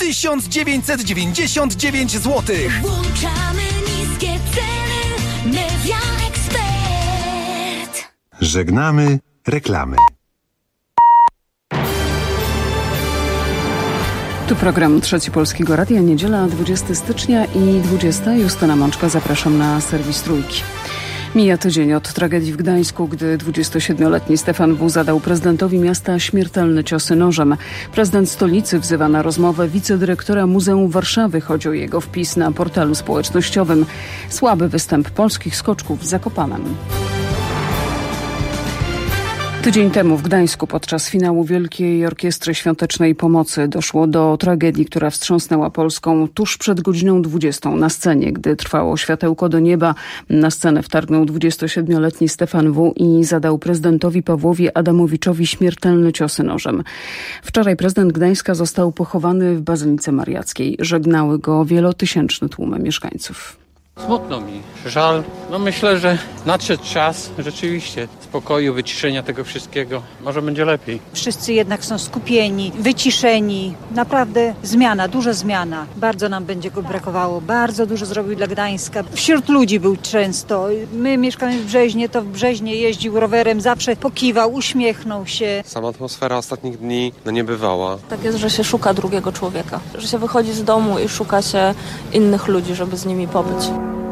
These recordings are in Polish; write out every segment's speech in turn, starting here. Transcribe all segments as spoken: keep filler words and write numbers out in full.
tysiąc dziewięćset dziewięćdziesiąt dziewięć złotych. Włączamy niskie ceny. Media Expert. Żegnamy reklamy. Tu program Trzeci Polskiego Radia, niedziela dwudziestego stycznia i dwudziestego. Justyna Mączka, zapraszam na serwis Trójki. Mija tydzień od tragedii w Gdańsku, gdy dwudziestosiedmioletni Stefan W. zadał prezydentowi miasta śmiertelne ciosy nożem. Prezydent stolicy wzywa na rozmowę wicedyrektora Muzeum Warszawy. Chodzi o jego wpis na portalu społecznościowym. Słaby występ polskich skoczków w Zakopanem. Tydzień temu w Gdańsku podczas finału Wielkiej Orkiestry Świątecznej Pomocy doszło do tragedii, która wstrząsnęła Polską tuż przed godziną dwudziestą na scenie. Gdy trwało światełko do nieba, na scenę wtargnął dwudziestosiedmioletni Stefan W. i zadał prezydentowi Pawłowi Adamowiczowi śmiertelne ciosy nożem. Wczoraj prezydent Gdańska został pochowany w Bazylice Mariackiej. Żegnały go wielotysięczne tłumy mieszkańców. Smutno mi, żal. No myślę, że nadszedł czas rzeczywiście spokoju, wyciszenia tego wszystkiego. Może będzie lepiej. Wszyscy jednak są skupieni, wyciszeni. Naprawdę zmiana, duża zmiana. Bardzo nam będzie go brakowało. Bardzo dużo zrobił dla Gdańska. Wśród ludzi był często. My mieszkamy w Brzeźnie, to w Brzeźnie jeździł rowerem, zawsze pokiwał, uśmiechnął się. Sama atmosfera ostatnich dni no nie bywała. Tak jest, że się szuka drugiego człowieka. Że się wychodzi z domu i szuka się innych ludzi, żeby z nimi pobyć.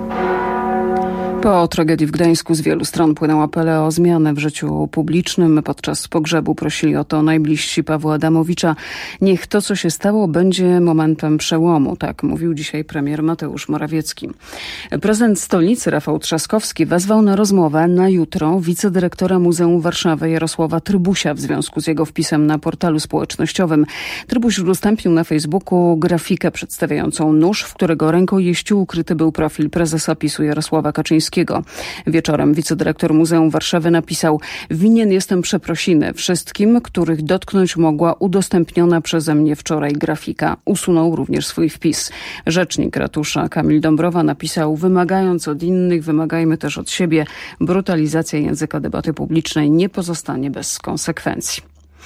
Po tragedii w Gdańsku z wielu stron płyną apele o zmianę w życiu publicznym. Podczas pogrzebu prosili o to najbliżsi Pawła Adamowicza. Niech to, co się stało, będzie momentem przełomu. Tak mówił dzisiaj premier Mateusz Morawiecki. Prezydent stolicy Rafał Trzaskowski wezwał na rozmowę na jutro wicedyrektora Muzeum Warszawy Jarosława Trybusia w związku z jego wpisem na portalu społecznościowym. Trybuś udostępnił na Facebooku grafikę przedstawiającą nóż, w którego rękojeściu ukryty był profil prezesa PiSu Jarosława Kaczyńskiego. Wieczorem wicedyrektor Muzeum Warszawy napisał: winien jestem przeprosiny wszystkim, których dotknąć mogła udostępniona przeze mnie wczoraj grafika. Usunął również swój wpis. Rzecznik ratusza Kamil Dąbrowa napisał: wymagając od innych, wymagajmy też od siebie. Brutalizacja języka debaty publicznej nie pozostanie bez konsekwencji.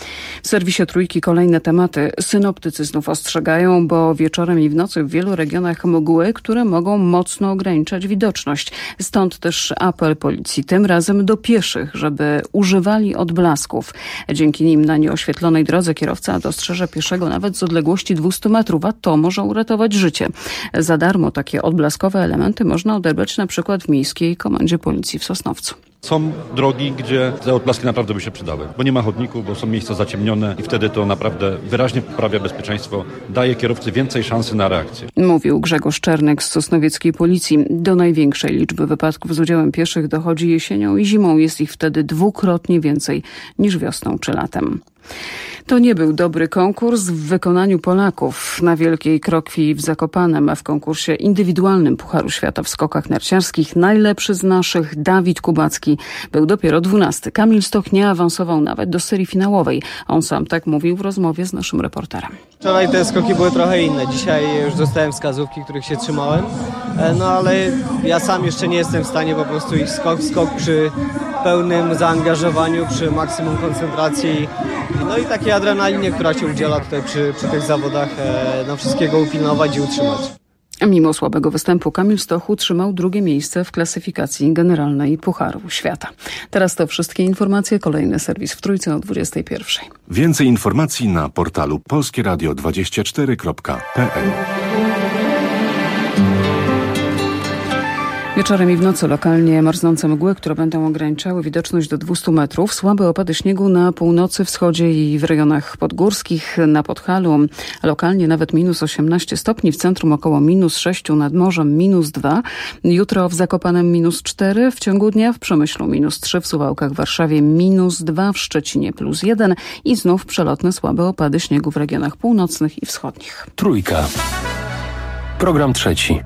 W serwisie Trójki kolejne tematy. Synoptycy znów ostrzegają, bo wieczorem i w nocy w wielu regionach mgły, które mogą mocno ograniczać widoczność. Stąd też apel policji, tym razem do pieszych, żeby używali odblasków. Dzięki nim na nieoświetlonej drodze kierowca dostrzeże pieszego nawet z odległości dwieście metrów, a to może uratować życie. Za darmo takie odblaskowe elementy można odebrać na przykład w Miejskiej Komendzie Policji w Sosnowcu. Są drogi, gdzie te odblaski naprawdę by się przydały, bo nie ma chodników, bo są miejsca zaciemnione i wtedy to naprawdę wyraźnie poprawia bezpieczeństwo, daje kierowcy więcej szansy na reakcję. Mówił Grzegorz Czernek z sosnowieckiej policji. Do największej liczby wypadków z udziałem pieszych dochodzi jesienią i zimą. Jest ich wtedy dwukrotnie więcej niż wiosną czy latem. To nie był dobry konkurs w wykonaniu Polaków. Na Wielkiej Krokwi w Zakopanem, a w konkursie indywidualnym Pucharu Świata w skokach narciarskich najlepszy z naszych, Dawid Kubacki, był dopiero dwunasty. Kamil Stoch nie awansował nawet do serii finałowej. On sam tak mówił w rozmowie z naszym reporterem. Wczoraj te skoki były trochę inne. Dzisiaj już dostałem wskazówki, których się trzymałem. No ale ja sam jeszcze nie jestem w stanie po prostu iść skok w skok przy pełnym zaangażowaniu, przy maksimum koncentracji. No i takiej adrenalinie, która się udziela tutaj przy, przy tych zawodach, no wszystkiego upilnować i utrzymać. Mimo słabego występu Kamil Stoch utrzymał drugie miejsce w klasyfikacji generalnej Pucharu Świata. Teraz to wszystkie informacje. Kolejny serwis w Trójce o dwudziestej pierwszej. Więcej informacji na portalu polskie radio dwadzieścia cztery kropka p l. Wieczorem i w nocy lokalnie marznące mgły, które będą ograniczały widoczność do dwieście metrów. Słabe opady śniegu na północy, wschodzie i w rejonach podgórskich. Na Podhalu lokalnie nawet minus osiemnaście stopni, w centrum około minus sześć, nad morzem minus dwa. Jutro w Zakopanem minus cztery, w ciągu dnia w Przemyślu minus trzy, w Suwałkach, w Warszawie minus dwa, w Szczecinie plus jeden i znów przelotne słabe opady śniegu w regionach północnych i wschodnich. Trójka. Program trzeci.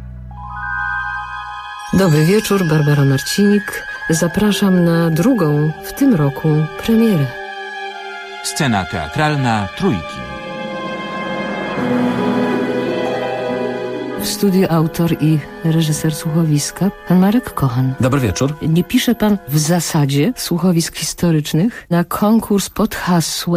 Dobry wieczór, Barbara Marcinik. Zapraszam na drugą w tym roku premierę. Scena teatralna Trójki. W studiu autor i reżyser słuchowiska, pan Marek Kochan. Dobry wieczór. Nie pisze pan w zasadzie słuchowisk historycznych na konkurs pod hasłem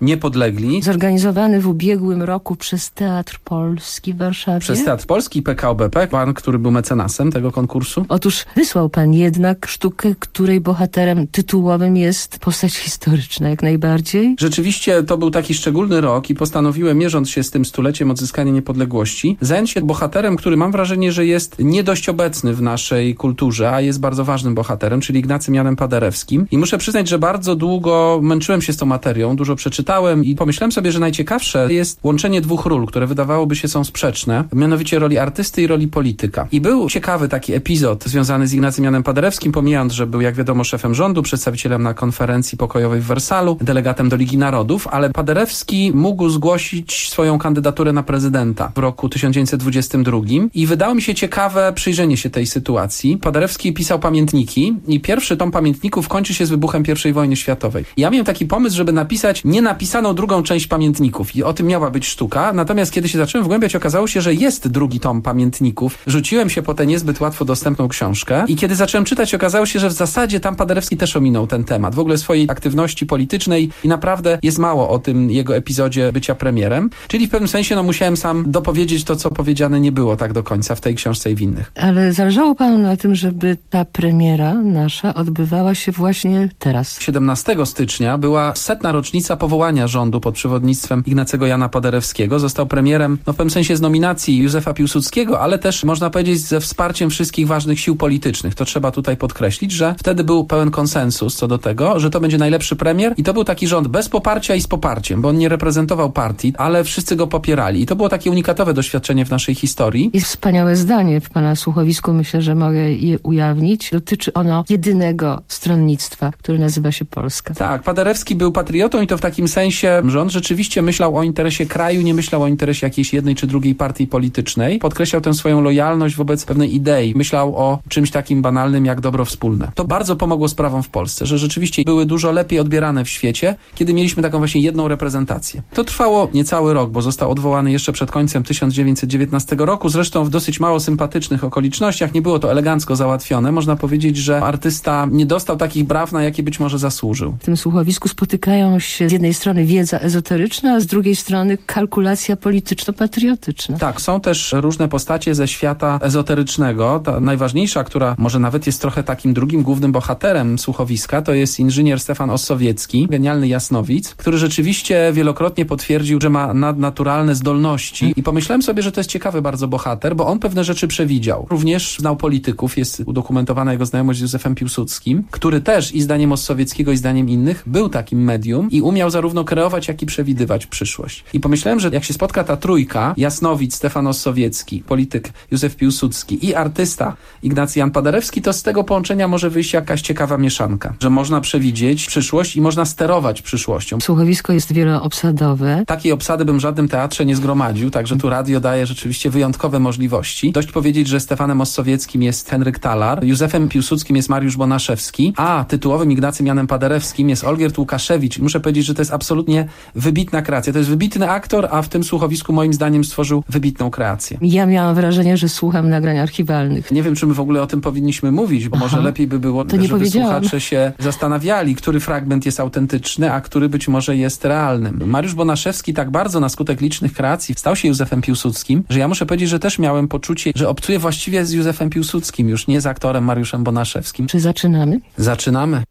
niepodlegli. Zorganizowany w ubiegłym roku przez Teatr Polski w Warszawie. Przez Teatr Polski i P K O B P, pan, który był mecenasem tego konkursu. Otóż wysłał pan jednak sztukę, której bohaterem tytułowym jest postać historyczna, jak najbardziej. Rzeczywiście to był taki szczególny rok i postanowiłem, mierząc się z tym stuleciem odzyskania niepodległości, zająć się bohaterem, który mam wrażenie, że jest nie dość obecny w naszej kulturze, a jest bardzo ważnym bohaterem, czyli Ignacym Janem Paderewskim. I muszę przyznać, że bardzo długo męczyłem się z tą materią, dużo przeczytałem i pomyślałem sobie, że najciekawsze jest łączenie dwóch ról, które wydawałoby się są sprzeczne, mianowicie roli artysty i roli polityka. I był ciekawy taki epizod związany z Ignacym Janem Paderewskim, pomijając, że był, jak wiadomo, szefem rządu, przedstawicielem na konferencji pokojowej w Wersalu, delegatem do Ligi Narodów, ale Paderewski mógł zgłosić swoją kandydaturę na prezydenta w roku tysiąc dziewięćset dwudziestym drugim i wydało mi się ciekawe przyjrzenie się tej sytuacji. Paderewski pisał pamiętniki i pierwszy tom pamiętników kończy się z wybuchem pierwszej wojny światowej. Ja miałem taki pomysł, żeby napisać nienapisaną drugą część pamiętników i o tym miała być sztuka, natomiast kiedy się zacząłem wgłębiać, okazało się, że jest drugi tom pamiętników. Rzuciłem się po tę niezbyt łatwo dostępną książkę i kiedy zacząłem czytać, okazało się, że w zasadzie tam Paderewski też ominął ten temat, w ogóle swojej aktywności politycznej i naprawdę jest mało o tym jego epizodzie bycia premierem, czyli w pewnym sensie no musiałem sam dopowiedzieć to, co powiedziane nie było tak do końca w tej książce i w innych. Ale zależało panu na tym, żeby ta premiera nasza odbywała się właśnie teraz. siedemnastego stycznia była setna rocznica powołania rządu pod przewodnictwem Ignacego Jana Paderewskiego. Został premierem, no w pewnym sensie z nominacji Józefa Piłsudskiego, ale też można powiedzieć ze wsparciem wszystkich ważnych sił politycznych. To trzeba tutaj podkreślić, że wtedy był pełen konsensus co do tego, że to będzie najlepszy premier i to był taki rząd bez poparcia i z poparciem, bo on nie reprezentował partii, ale wszyscy go popierali. I to było takie unikatowe doświadczenie w naszej historii. Jest wspaniałe zdanie w pana słuchowisku, myślę, że mogę je ujawnić. Dotyczy ono jedynego stronnictwa, które nazywa się Polska. Tak, Paderewski był patriotą i to w takim sensie, że on rzeczywiście myślał o interesie kraju, nie myślał o interesie jakiejś jednej czy drugiej partii politycznej. Podkreślał tę swoją lojalność wobec pewnej idei. Myślał o czymś takim banalnym jak dobro wspólne. To bardzo pomogło sprawom w Polsce, że rzeczywiście były dużo lepiej odbierane w świecie, kiedy mieliśmy taką właśnie jedną reprezentację. To trwało niecały rok, bo został odwołany jeszcze przed końcem tysiąc dziewięćset dziewiętnastego roku, zresztą w dosyć mało sympatycznych okolicznościach. Nie było to elegancko załatwione. Można powiedzieć, że artysta nie dostał takich braw, na jakie być może zasłużył. W tym słuchowisku spotykają się z jednej strony wiedza ezoteryczna, a z drugiej strony kalkulacja polityczno-patriotyczna. Tak, są też różne postacie ze świata ezoterycznego. Ta najważniejsza, która może nawet jest trochę takim drugim głównym bohaterem słuchowiska, to jest inżynier Stefan Ossowiecki, genialny jasnowic, który rzeczywiście wielokrotnie potwierdził, że ma nadnaturalne zdolności. I pomyślałem sobie, że to jest ciekawy bardzo bohater, bo on pewne rzeczy przewidział. Również znał polityków, jest udokumentowana jego znajomość z Józefem Piłsudskim, który też i zdaniem Ossowieckiego, i zdaniem innych był takim medium i umiał zarówno kreować, jak i przewidywać przyszłość. I pomyślałem, że jak się spotka ta trójka, jasnowic Stefan Ossowiecki, polityk Józef Piłsudski i artysta Ignacy Jan Paderewski, to z tego połączenia może wyjść jakaś ciekawa mieszanka, że można przewidzieć przyszłość i można sterować przyszłością. Słuchowisko jest wieloobsadowe. Takiej obsady bym w żadnym teatrze nie zgromadził, także tu radio daje rzeczywiście wyjątkowe możliwości. Dość powiedzieć, że Stefanem Ossowieckim jest Henryk Talar, Józefem Piłsudskim jest Mariusz Bonaszewski, a tytułowym Ignacym Janem Paderewskim jest Olgierd Łukaszewicz. Muszę powiedzieć, że to jest absolutnie wybitna kreacja. To jest wybitny aktor, a w tym słuchowisku moim zdaniem stworzył wybitną kreację. Ja miałam wrażenie, że słucham nagrań archiwalnych. Nie wiem, czy my w ogóle o tym powinniśmy mówić, bo Aha, może lepiej by było, to nie żeby powiedziałam. słuchacze się zastanawiali, który fragment jest autentyczny, a który być może jest realnym. Mariusz Bonaszewski tak bardzo na skutek licznych kreacji stał się Józefem Piłsudskim, że ja muszę powiedzieć, że też miałem poczucie, że obcuję właściwie z Józefem Piłsudskim, już nie z aktorem Mariuszem Bonaszewskim. Czy zaczynamy? Zaczynamy.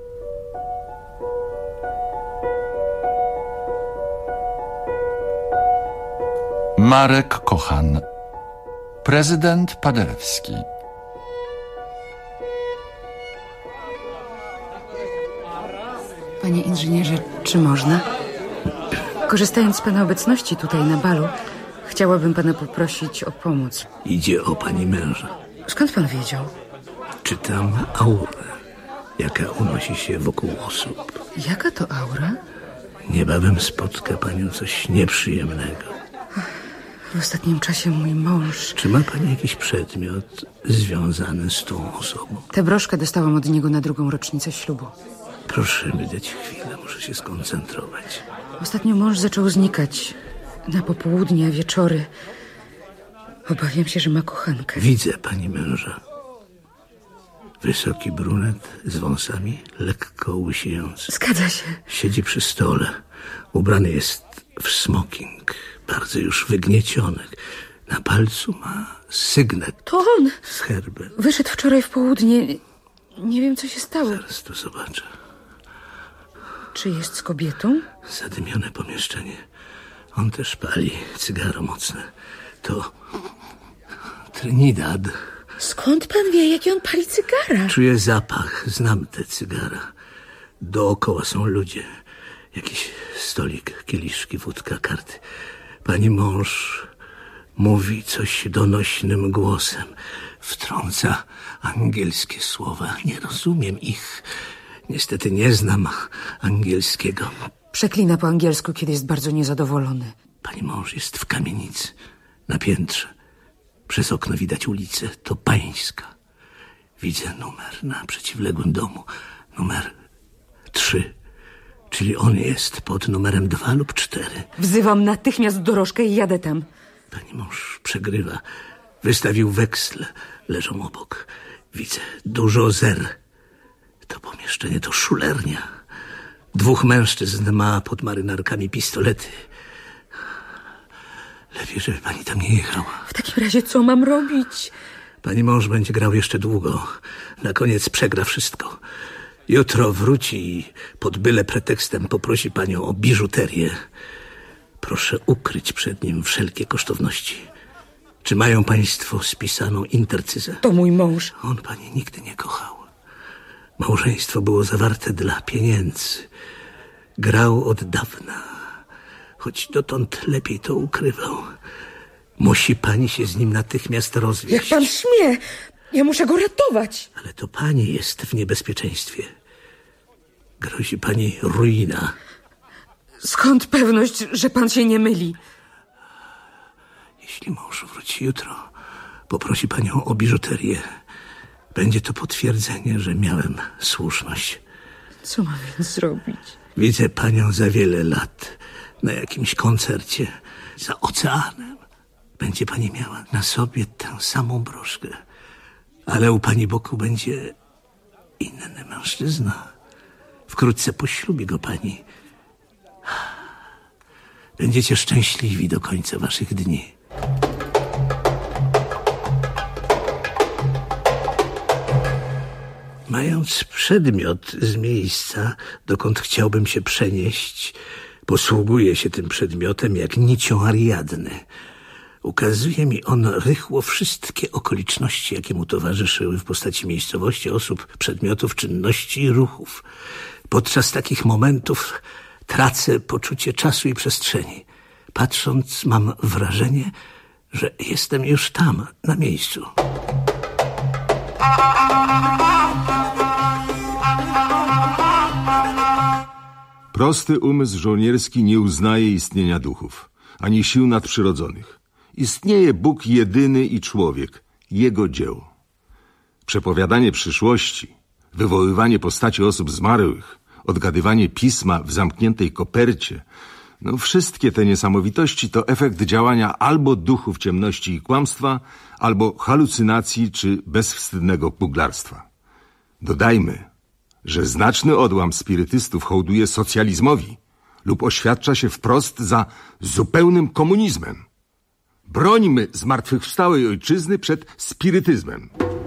Marek Kochan. Prezydent Paderewski. Panie inżynierze, czy można? Korzystając z pana obecności tutaj na balu, chciałabym pana poprosić o pomoc. Idzie o pani męża. Skąd pan wiedział? Czytam aurę, jaka unosi się wokół osób. Jaka to aura? Niebawem spotka panią coś nieprzyjemnego. W ostatnim czasie mój mąż... Czy ma pani jakiś przedmiot związany z tą osobą? Tę broszkę dostałam od niego na drugą rocznicę ślubu. Proszę mi dać chwilę, muszę się skoncentrować. Ostatnio mąż zaczął znikać. Na popołudnie, wieczory. Obawiam się, że ma kochankę. Widzę pani męża. Wysoki brunet z wąsami, lekko łysiejący. Zgadza się. Siedzi przy stole. Ubrany jest w smoking, bardzo już wygnieciony. Na palcu ma sygnet. To on. Z herbem. Wyszedł wczoraj w południe. Nie wiem, co się stało. Zaraz to zobaczę. Czy jest z kobietą? Zadymione pomieszczenie. On też pali cygaro mocne. To Trinidad. Skąd pan wie, jaki on pali cygara? Czuję zapach, znam te cygara. Dookoła są ludzie. Jakiś stolik, kieliszki, wódka, karty. Pani mąż mówi coś donośnym głosem. Wtrąca angielskie słowa. Nie rozumiem ich. Niestety nie znam angielskiego. Przeklina po angielsku, kiedy jest bardzo niezadowolony. Pani mąż jest w kamienicy, na piętrze. Przez okno widać ulicę. To pańska. Widzę numer na przeciwległym domu. Numer trzy. Czyli on jest pod numerem dwa lub cztery. Wzywam natychmiast dorożkę i jadę tam. Pani mąż przegrywa. Wystawił weksle. Leżą obok. Widzę dużo zer. To pomieszczenie to szulernia. Dwóch mężczyzn ma pod marynarkami pistolety. Lepiej, żeby pani tam nie jechała. W takim razie co mam robić? Pani mąż będzie grał jeszcze długo. Na koniec przegra wszystko. Jutro wróci i pod byle pretekstem poprosi panią o biżuterię. Proszę ukryć przed nim wszelkie kosztowności. Czy mają państwo spisaną intercyzę? To mój mąż. On pani nigdy nie kochał. Małżeństwo było zawarte dla pieniędzy. Grał od dawna, choć dotąd lepiej to ukrywał. Musi pani się z nim natychmiast rozwieść. Jak pan śmie? Ja muszę go ratować. Ale to pani jest w niebezpieczeństwie. Grozi pani ruina. Skąd pewność, że pan się nie myli? Jeśli mąż wróci jutro, poprosi panią o biżuterię. Będzie to potwierdzenie, że miałem słuszność. Co mam więc zrobić? Widzę panią za wiele lat na jakimś koncercie za oceanem. Będzie pani miała na sobie tę samą broszkę, ale u pani boku będzie inny mężczyzna. Wkrótce poślubi go pani. Będziecie szczęśliwi do końca waszych dni. Mając przedmiot z miejsca, dokąd chciałbym się przenieść, posługuję się tym przedmiotem jak nicią Ariadny. Ukazuje mi on rychło wszystkie okoliczności, jakie mu towarzyszyły w postaci miejscowości, osób, przedmiotów, czynności i ruchów. Podczas takich momentów tracę poczucie czasu i przestrzeni. Patrząc, mam wrażenie, że jestem już tam, na miejscu. Prosty umysł żołnierski nie uznaje istnienia duchów, ani sił nadprzyrodzonych. Istnieje Bóg jedyny i człowiek, Jego dzieło. Przepowiadanie przyszłości, wywoływanie postaci osób zmarłych, odgadywanie pisma w zamkniętej kopercie, no wszystkie te niesamowitości to efekt działania albo duchów ciemności i kłamstwa, albo halucynacji czy bezwstydnego puglarstwa. Dodajmy, że znaczny odłam spirytystów hołduje socjalizmowi lub oświadcza się wprost za zupełnym komunizmem. Brońmy zmartwychwstałej ojczyzny przed spirytyzmem.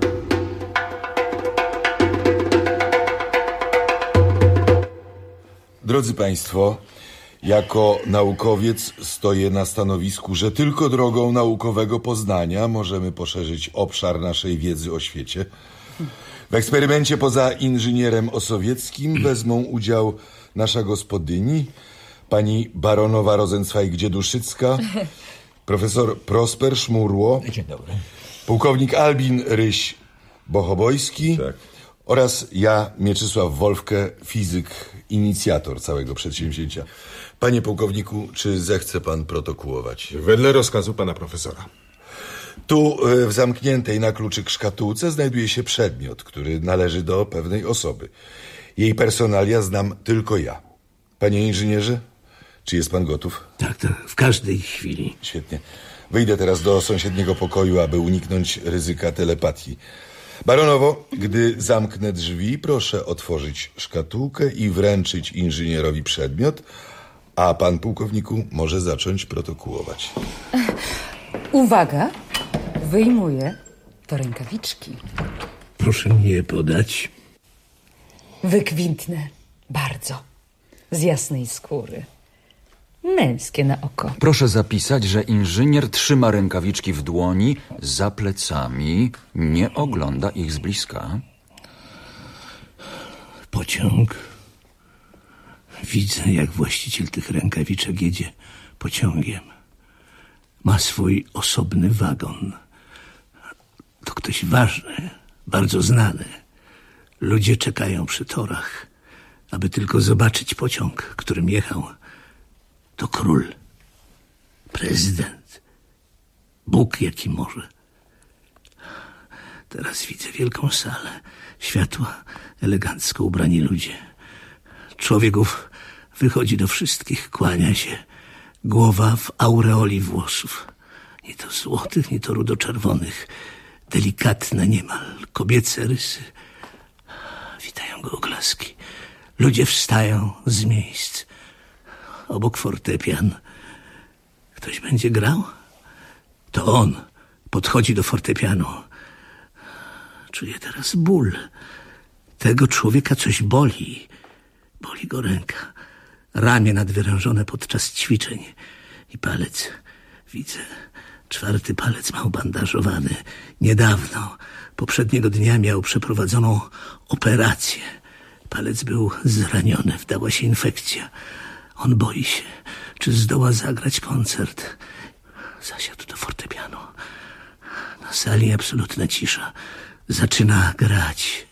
Drodzy Państwo, jako naukowiec stoję na stanowisku, że tylko drogą naukowego poznania możemy poszerzyć obszar naszej wiedzy o świecie. W eksperymencie poza inżynierem osowieckim wezmą udział nasza gospodyni, pani baronowa Rosenzweig-Dzieduszycka, profesor Prosper Szmurło, Dzień dobry. pułkownik Albin Ryś-Bochobojski tak. oraz ja, Mieczysław Wolfke, fizyk, inicjator całego przedsięwzięcia. Panie pułkowniku, czy zechce pan protokołować? Wedle rozkazu pana profesora. Tu w zamkniętej na kluczyk szkatułce znajduje się przedmiot, który należy do pewnej osoby. Jej personalia znam tylko ja. Panie inżynierze, czy jest pan gotów? Tak, tak, w każdej chwili. Świetnie. Wyjdę teraz do sąsiedniego pokoju, aby uniknąć ryzyka telepatii. Baronowo, gdy zamknę drzwi, proszę otworzyć szkatułkę i wręczyć inżynierowi przedmiot, a pan pułkowniku może zacząć protokołować. Uwaga, wyjmuję to rękawiczki. Proszę mi je podać. Wykwintne, bardzo, z jasnej skóry. Męskie na oko. Proszę zapisać, że inżynier trzyma rękawiczki w dłoni za plecami, nie ogląda ich z bliska. Pociąg. Widzę, jak właściciel tych rękawiczek jedzie pociągiem. Ma swój osobny wagon. To ktoś ważny, bardzo znany. Ludzie czekają przy torach, aby tylko zobaczyć pociąg, którym jechał. To król, prezydent, Bóg jaki może. Teraz widzę wielką salę, światła, elegancko ubrani ludzie. Człowieków wychodzi do wszystkich, kłania się, głowa w aureoli włosów. Nie to złotych, nie to rudoczerwonych, delikatne niemal kobiece rysy. Witają go oklaski. Ludzie wstają z miejsc. Obok fortepian. Ktoś będzie grał? To on podchodzi do fortepianu. Czuję teraz ból. Tego człowieka coś boli. Boli go ręka. Ramię nadwyrężone podczas ćwiczeń. I palec. Widzę. Czwarty palec ma ubandażowany. Niedawno, poprzedniego dnia miał przeprowadzoną operację. Palec był zraniony. Wdała się infekcja. On boi się, czy zdoła zagrać koncert. Zasiadł do fortepianu. Na sali absolutna cisza. Zaczyna grać.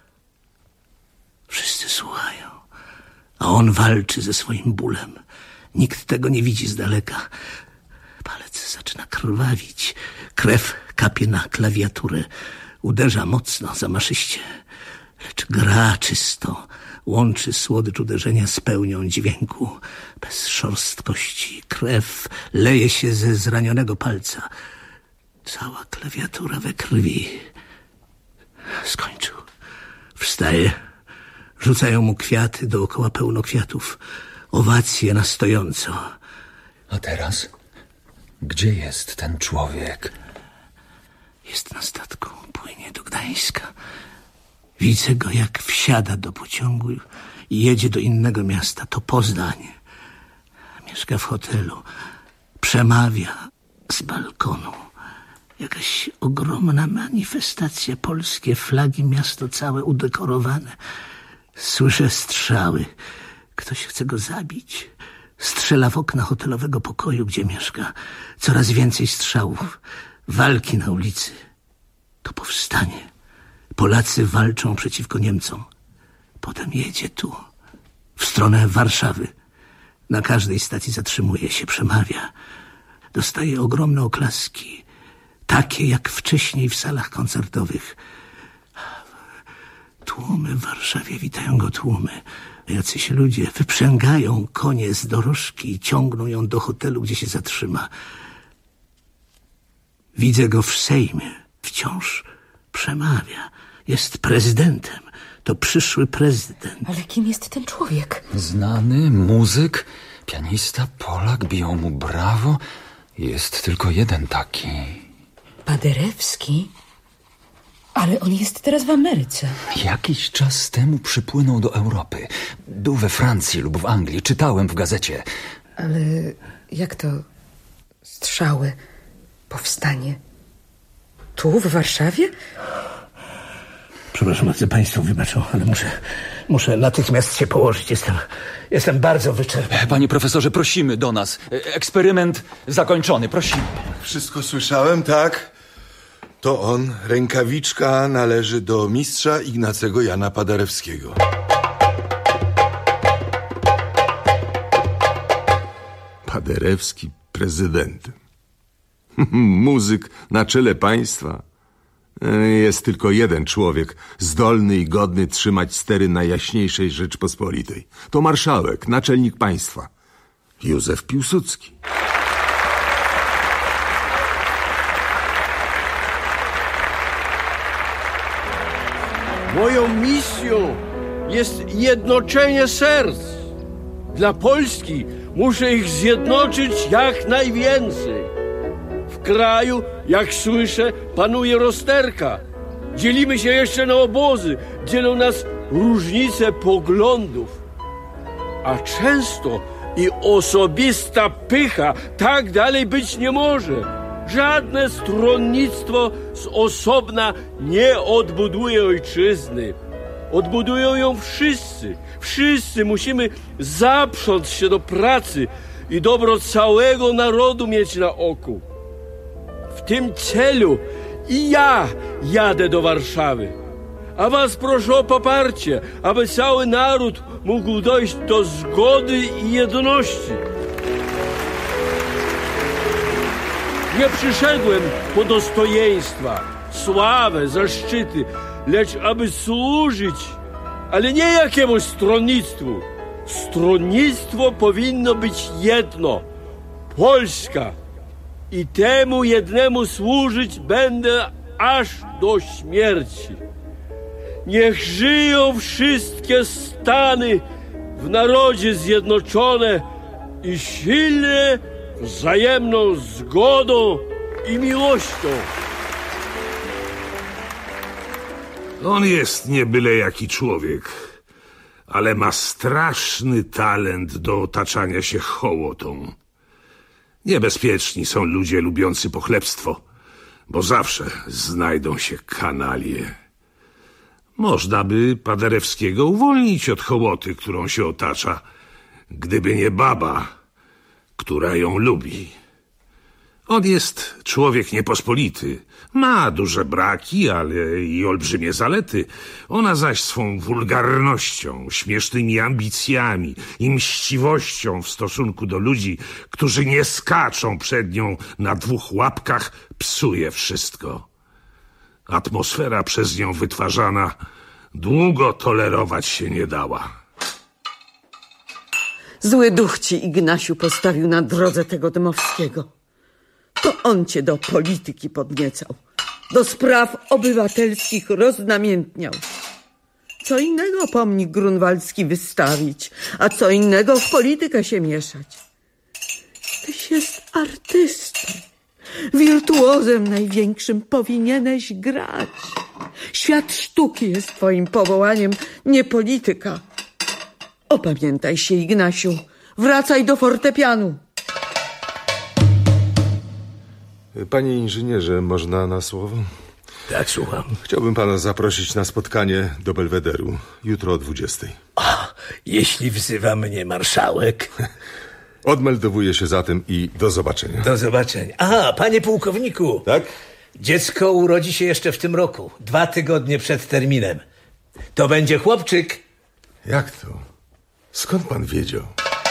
Wszyscy słuchają, a on walczy ze swoim bólem. Nikt tego nie widzi z daleka. Palec zaczyna krwawić. Krew kapie na klawiaturę. Uderza mocno, zamaszyście. Lecz gra czysto. Łączy słodycz uderzenia z pełnią dźwięku. Bez szorstkości. Krew leje się ze zranionego palca. Cała klawiatura we krwi. Skończył. Wstaje. Rzucają mu kwiaty, dookoła pełno kwiatów. Owacje na stojąco. A teraz? Gdzie jest ten człowiek? Jest na statku. Płynie do Gdańska. Widzę go, jak wsiada do pociągu i jedzie do innego miasta. To Poznań. Mieszka w hotelu. Przemawia z balkonu. Jakaś ogromna manifestacja. Polskie flagi, miasto całe udekorowane. Słyszę strzały. Ktoś chce go zabić. Strzela w okna hotelowego pokoju, gdzie mieszka. Coraz więcej strzałów. Walki na ulicy. To powstanie. Polacy walczą przeciwko Niemcom. Potem jedzie tu, w stronę Warszawy. Na każdej stacji zatrzymuje się, przemawia. Dostaje ogromne oklaski. Takie jak wcześniej w salach koncertowych. Tłumy w Warszawie, witają go tłumy. Jacyś ludzie wyprzęgają konie z dorożki i ciągną ją do hotelu, gdzie się zatrzyma. Widzę go w Sejmie. Wciąż przemawia. Jest prezydentem. To przyszły prezydent. Ale kim jest ten człowiek? Znany muzyk, pianista, Polak, biją mu brawo. Jest tylko jeden taki. Paderewski? Ale on jest teraz w Ameryce. Jakiś czas temu przypłynął do Europy. Był we Francji lub w Anglii. Czytałem w gazecie. Ale jak to strzały, powstanie? Tu, w Warszawie? Przepraszam bardzo, państwo wybaczą, ale muszę, muszę natychmiast się położyć. Jestem, jestem bardzo wyczerpany. Panie profesorze, prosimy do nas. Eksperyment zakończony, prosimy. Wszystko słyszałem, tak? To on. Rękawiczka należy do mistrza Ignacego Jana Paderewskiego. Paderewski prezydentem. Muzyk na czele państwa. Jest tylko jeden człowiek zdolny i godny trzymać stery Najjaśniejszej Rzeczpospolitej. To marszałek, naczelnik państwa. Józef Piłsudski. Moją misją jest jednoczenie serc. Dla Polski muszę ich zjednoczyć jak najwięcej. W kraju, jak słyszę, panuje rozterka. Dzielimy się jeszcze na obozy, dzielą nas różnice poglądów. A często i osobista pycha. Tak dalej być nie może. Żadne stronnictwo z osobna nie odbuduje ojczyzny. Odbudują ją wszyscy. Wszyscy musimy zaprząc się do pracy i dobro całego narodu mieć na oku. W tym celu i ja jadę do Warszawy. A was proszę o poparcie, aby cały naród mógł dojść do zgody i jedności. Nie przyszedłem po dostojeństwa, sławę, zaszczyty, lecz aby służyć, ale nie jakiemuś stronnictwu. Stronnictwo powinno być jedno, Polska. I temu jednemu służyć będę aż do śmierci. Niech żyją wszystkie stany w narodzie zjednoczone i silne wzajemną zgodą i miłością. On jest nie byle jaki człowiek, ale ma straszny talent do otaczania się hołotą. Niebezpieczni są ludzie lubiący pochlebstwo, bo zawsze znajdą się kanalie. Można by Paderewskiego uwolnić od hołoty, którą się otacza, gdyby nie baba, która ją lubi. On jest człowiek niepospolity. Ma duże braki, ale i olbrzymie zalety. Ona zaś swą wulgarnością, śmiesznymi ambicjami i mściwością w stosunku do ludzi, którzy nie skaczą przed nią na dwóch łapkach, psuje wszystko. Atmosfera przez nią wytwarzana długo tolerować się nie dała. Zły duch ci, Ignasiu, postawił na drodze tego Dmowskiego. To on cię do polityki podniecał, do spraw obywatelskich roznamiętniał. Co innego pomnik grunwaldzki wystawić, a co innego w politykę się mieszać. Tyś jest artystą, wirtuozem największym, powinieneś grać. Świat sztuki jest twoim powołaniem, nie polityka. Opamiętaj się, Ignasiu, wracaj do fortepianu. Panie inżynierze, można na słowo? Tak, słucham. Chciałbym pana zaprosić na spotkanie do Belwederu jutro o dwudziestej. O, jeśli wzywa mnie marszałek. Odmeldowuję się zatem i do zobaczenia. Do zobaczenia. A, panie pułkowniku. Tak? Dziecko urodzi się jeszcze w tym roku. Dwa tygodnie przed terminem. To będzie chłopczyk. Jak to? Skąd pan wiedział?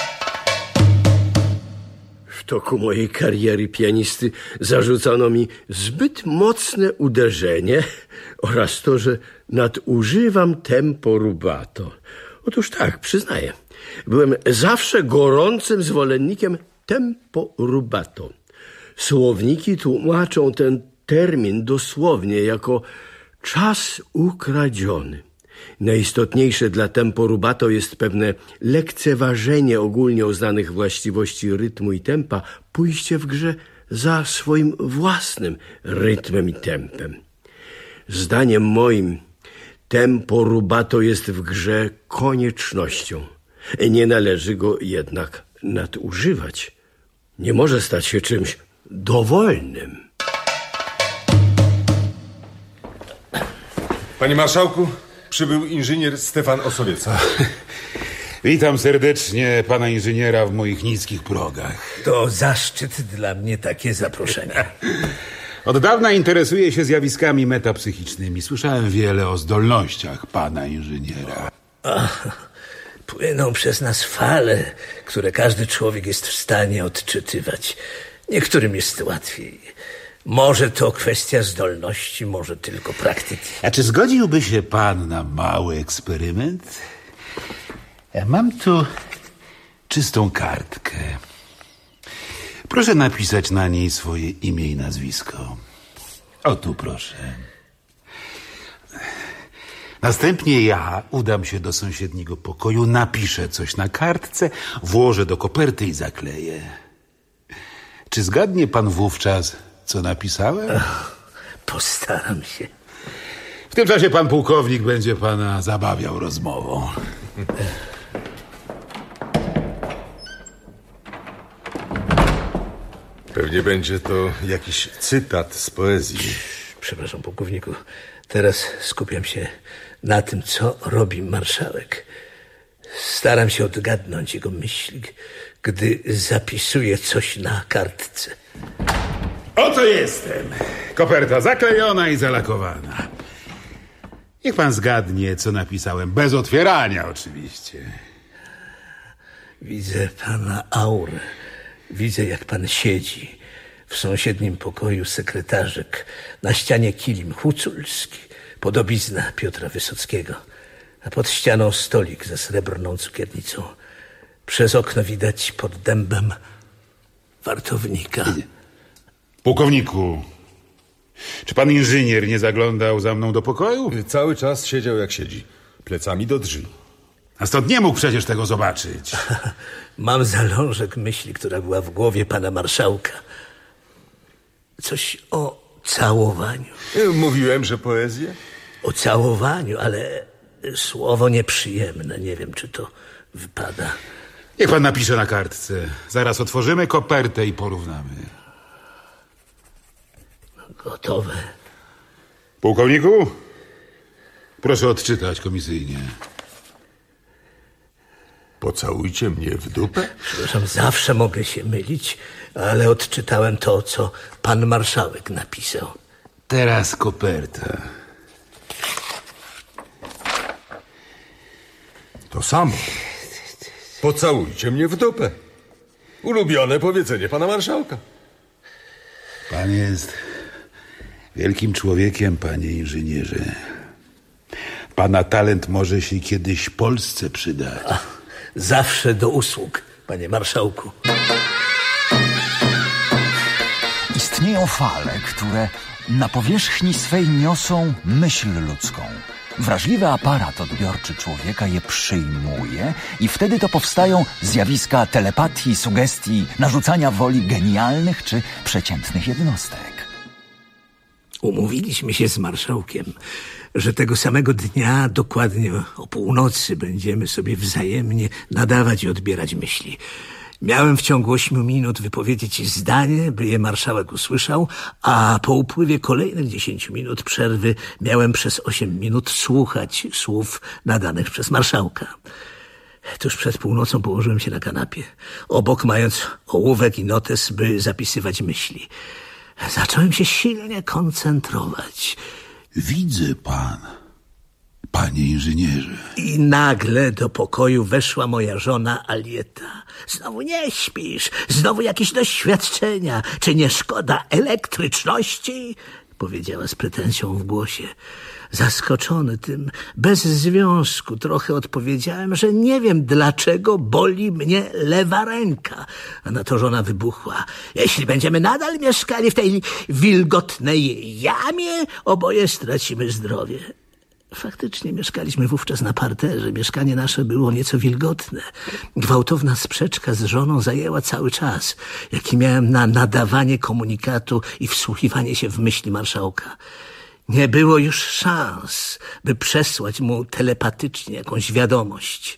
W toku mojej kariery pianisty zarzucano mi zbyt mocne uderzenie oraz to, że nadużywam tempo rubato. Otóż tak, przyznaję. Byłem zawsze gorącym zwolennikiem tempo rubato. Słowniki tłumaczą ten termin dosłownie jako czas ukradziony. Najistotniejsze dla tempo rubato jest pewne lekceważenie ogólnie uznanych właściwości rytmu i tempa, pójście w grze za swoim własnym rytmem i tempem. Zdaniem moim tempo rubato jest w grze koniecznością. Nie należy go jednak nadużywać. Nie może stać się czymś dowolnym. Panie marszałku, przybył inżynier Stefan Osowieca. Witam serdecznie pana inżyniera w moich niskich progach. To zaszczyt dla mnie takie zaproszenie. Od dawna interesuję się zjawiskami metapsychicznymi. Słyszałem wiele o zdolnościach pana inżyniera. Ach, płyną przez nas fale, które każdy człowiek jest w stanie odczytywać. Niektórym jest łatwiej. Może to kwestia zdolności, może tylko praktyki. A czy zgodziłby się pan na mały eksperyment? Ja mam tu czystą kartkę. Proszę napisać na niej swoje imię i nazwisko. O tu proszę. Następnie ja udam się do sąsiedniego pokoju, napiszę coś na kartce, włożę do koperty i zakleję. Czy zgadnie pan wówczas, co napisałem? Ach, postaram się. W tym czasie pan pułkownik będzie pana zabawiał rozmową. Pewnie będzie to jakiś cytat z poezji. Przepraszam, pułkowniku. Teraz skupiam się na tym, co robi marszałek. Staram się odgadnąć jego myśli, gdy zapisuje coś na kartce. Oto jestem. Koperta zaklejona i zalakowana. Niech pan zgadnie, co napisałem. Bez otwierania, oczywiście. Widzę pana aurę. Widzę, jak pan siedzi. W sąsiednim pokoju sekretarzyk. Na ścianie kilim huculski. Podobizna Piotra Wysockiego. A pod ścianą stolik ze srebrną cukiernicą. Przez okno widać pod dębem wartownika. Pułkowniku, czy pan inżynier nie zaglądał za mną do pokoju? Cały czas siedział jak siedzi. Plecami do drzwi. A stąd nie mógł przecież tego zobaczyć. Mam zalążek myśli, która była w głowie pana marszałka. Coś o całowaniu. Mówiłem, że poezję? O całowaniu, ale słowo nieprzyjemne. Nie wiem, czy to wypada. Niech pan napisze na kartce. Zaraz otworzymy kopertę i porównamy. Gotowe. Pułkowniku, proszę odczytać komisyjnie. Pocałujcie mnie w dupę? Przepraszam, zawsze mogę się mylić, ale odczytałem to, co pan marszałek napisał. Teraz koperta. To samo. Pocałujcie mnie w dupę. Ulubione powiedzenie pana marszałka. Pan jest wielkim człowiekiem, panie inżynierze. Pana talent może się kiedyś Polsce przydać. Ach, zawsze do usług, panie marszałku. Istnieją fale, które na powierzchni swej niosą myśl ludzką. Wrażliwy aparat odbiorczy człowieka je przyjmuje i wtedy to powstają zjawiska telepatii, sugestii, narzucania woli genialnych czy przeciętnych jednostek. Umówiliśmy się z marszałkiem, że tego samego dnia, dokładnie o północy, będziemy sobie wzajemnie nadawać i odbierać myśli. Miałem w ciągu ośmiu minut wypowiedzieć zdanie, by je marszałek usłyszał, a po upływie kolejnych dziesięciu minut przerwy miałem przez osiem minut słuchać słów nadanych przez marszałka. Tuż przed północą położyłem się na kanapie, obok mając ołówek i notes, by zapisywać myśli. Zacząłem się silnie koncentrować. Widzę pan, panie inżynierze. I nagle do pokoju weszła moja żona Alieta. Znowu nie śpisz, znowu jakieś doświadczenia. Czy nie szkoda elektryczności? Powiedziała z pretensją w głosie. Zaskoczony tym, bez związku, trochę odpowiedziałem, że nie wiem, dlaczego boli mnie lewa ręka. A na to żona wybuchła. Jeśli będziemy nadal mieszkali w tej wilgotnej jamie, oboje stracimy zdrowie. Faktycznie mieszkaliśmy wówczas na parterze. Mieszkanie nasze było nieco wilgotne. Gwałtowna sprzeczka z żoną zajęła cały czas, jaki miałem na nadawanie komunikatu i wsłuchiwanie się w myśli marszałka. Nie było już szans, by przesłać mu telepatycznie jakąś wiadomość.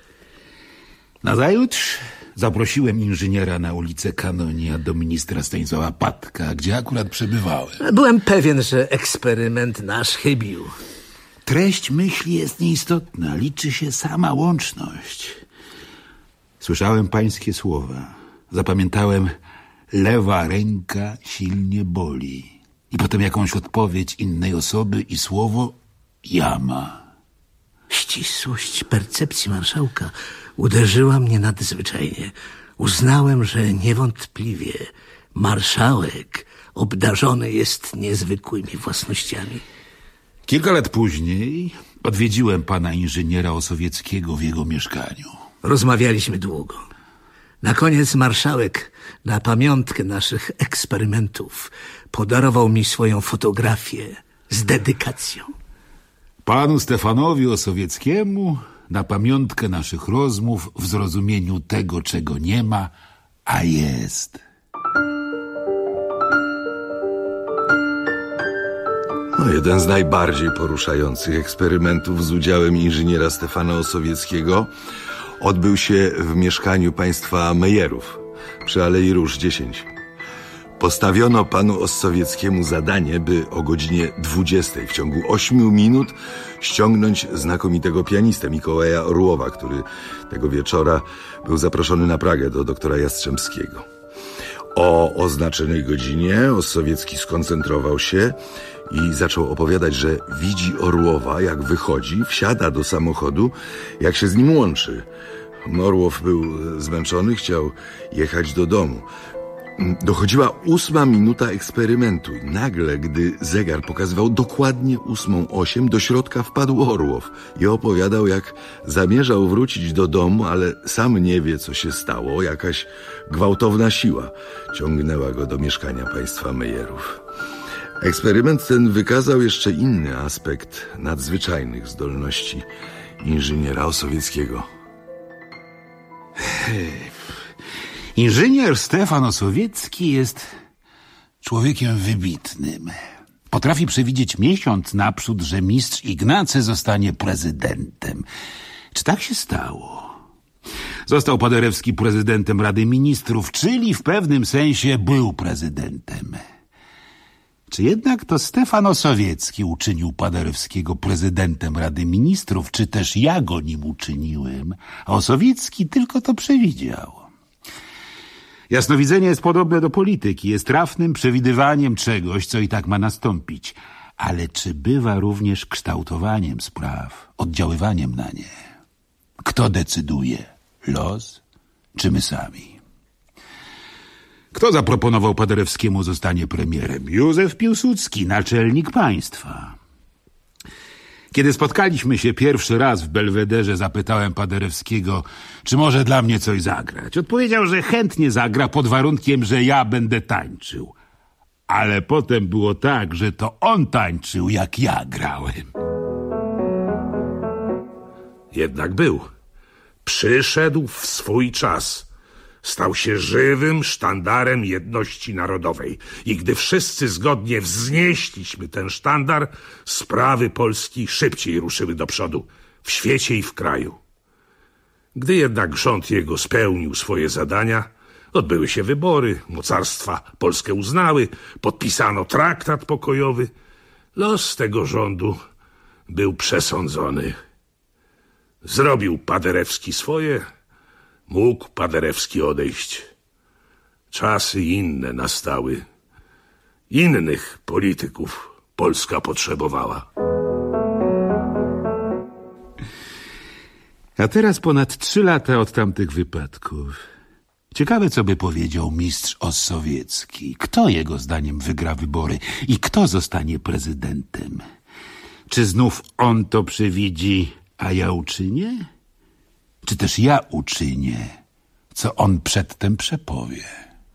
Nazajutrz zaprosiłem inżyniera na ulicę Kanonia do ministra Stanisława Patka, gdzie akurat przebywałem. Byłem pewien, że eksperyment nasz chybił. Treść myśli jest nieistotna, liczy się sama łączność. Słyszałem pańskie słowa. Zapamiętałem: lewa ręka silnie boli. I potem jakąś odpowiedź innej osoby i słowo jama. Ścisłość percepcji marszałka uderzyła mnie nadzwyczajnie. Uznałem, że niewątpliwie marszałek obdarzony jest niezwykłymi własnościami. Kilka lat później odwiedziłem pana inżyniera Osowieckiego w jego mieszkaniu. Rozmawialiśmy długo. Na koniec marszałek, na pamiątkę naszych eksperymentów, podarował mi swoją fotografię z dedykacją. Panu Stefanowi Osowieckiemu na pamiątkę naszych rozmów w zrozumieniu tego, czego nie ma, a jest. No, jeden z najbardziej poruszających eksperymentów z udziałem inżyniera Stefana Osowieckiego odbył się w mieszkaniu państwa Mejerów przy Alei Róż dziesięć. Postawiono panu Osowieckiemu zadanie, by o godzinie dwudziestej w ciągu ośmiu minut ściągnąć znakomitego pianistę Mikołaja Orłowa, który tego wieczora był zaproszony na Pragę do doktora Jastrzębskiego. O oznaczonej godzinie Osowiecki skoncentrował się i zaczął opowiadać, że widzi Orłowa, jak wychodzi, wsiada do samochodu, jak się z nim łączy. Orłow był zmęczony, chciał jechać do domu. Dochodziła ósma minuta eksperymentu i nagle, gdy zegar pokazywał dokładnie ósmą osiem, do środka wpadł Orłow i opowiadał, jak zamierzał wrócić do domu, ale sam nie wie, co się stało. Jakaś gwałtowna siła ciągnęła go do mieszkania państwa Mejerów. Eksperyment ten wykazał jeszcze inny aspekt nadzwyczajnych zdolności inżyniera Osowieckiego. Inżynier Stefan Osowiecki jest człowiekiem wybitnym. Potrafi przewidzieć miesiąc naprzód, że mistrz Ignacy zostanie prezydentem. Czy tak się stało? Został Paderewski prezydentem Rady Ministrów, czyli w pewnym sensie był prezydentem. Czy jednak to Stefan Osowiecki uczynił Paderewskiego prezydentem Rady Ministrów, czy też ja go nim uczyniłem, a Osowiecki tylko to przewidział? Jasnowidzenie jest podobne do polityki, jest trafnym przewidywaniem czegoś, co i tak ma nastąpić. Ale czy bywa również kształtowaniem spraw, oddziaływaniem na nie? Kto decyduje? Los czy my sami? Kto zaproponował Paderewskiemu zostanie premierem? Józef Piłsudski, naczelnik państwa. Kiedy spotkaliśmy się pierwszy raz w Belwederze, zapytałem Paderewskiego, czy może dla mnie coś zagrać. Odpowiedział, że chętnie zagra pod warunkiem, że ja będę tańczył. Ale potem było tak, że to on tańczył, jak ja grałem. Jednak był. Przyszedł w swój czas. Stał się żywym sztandarem jedności narodowej. I gdy wszyscy zgodnie wznieśliśmy ten sztandar, sprawy Polski szybciej ruszyły do przodu, w świecie i w kraju. Gdy jednak rząd jego spełnił swoje zadania, odbyły się wybory, mocarstwa Polskę uznały, podpisano traktat pokojowy. Los tego rządu był przesądzony. Zrobił Paderewski swoje, mógł Paderewski odejść. Czasy inne nastały. Innych polityków Polska potrzebowała. A teraz ponad trzy lata od tamtych wypadków. Ciekawe, co by powiedział mistrz Osowiecki. Kto jego zdaniem wygra wybory i kto zostanie prezydentem? Czy znów on to przewidzi, a ja uczynię? Czy też ja uczynię, co on przedtem przepowie?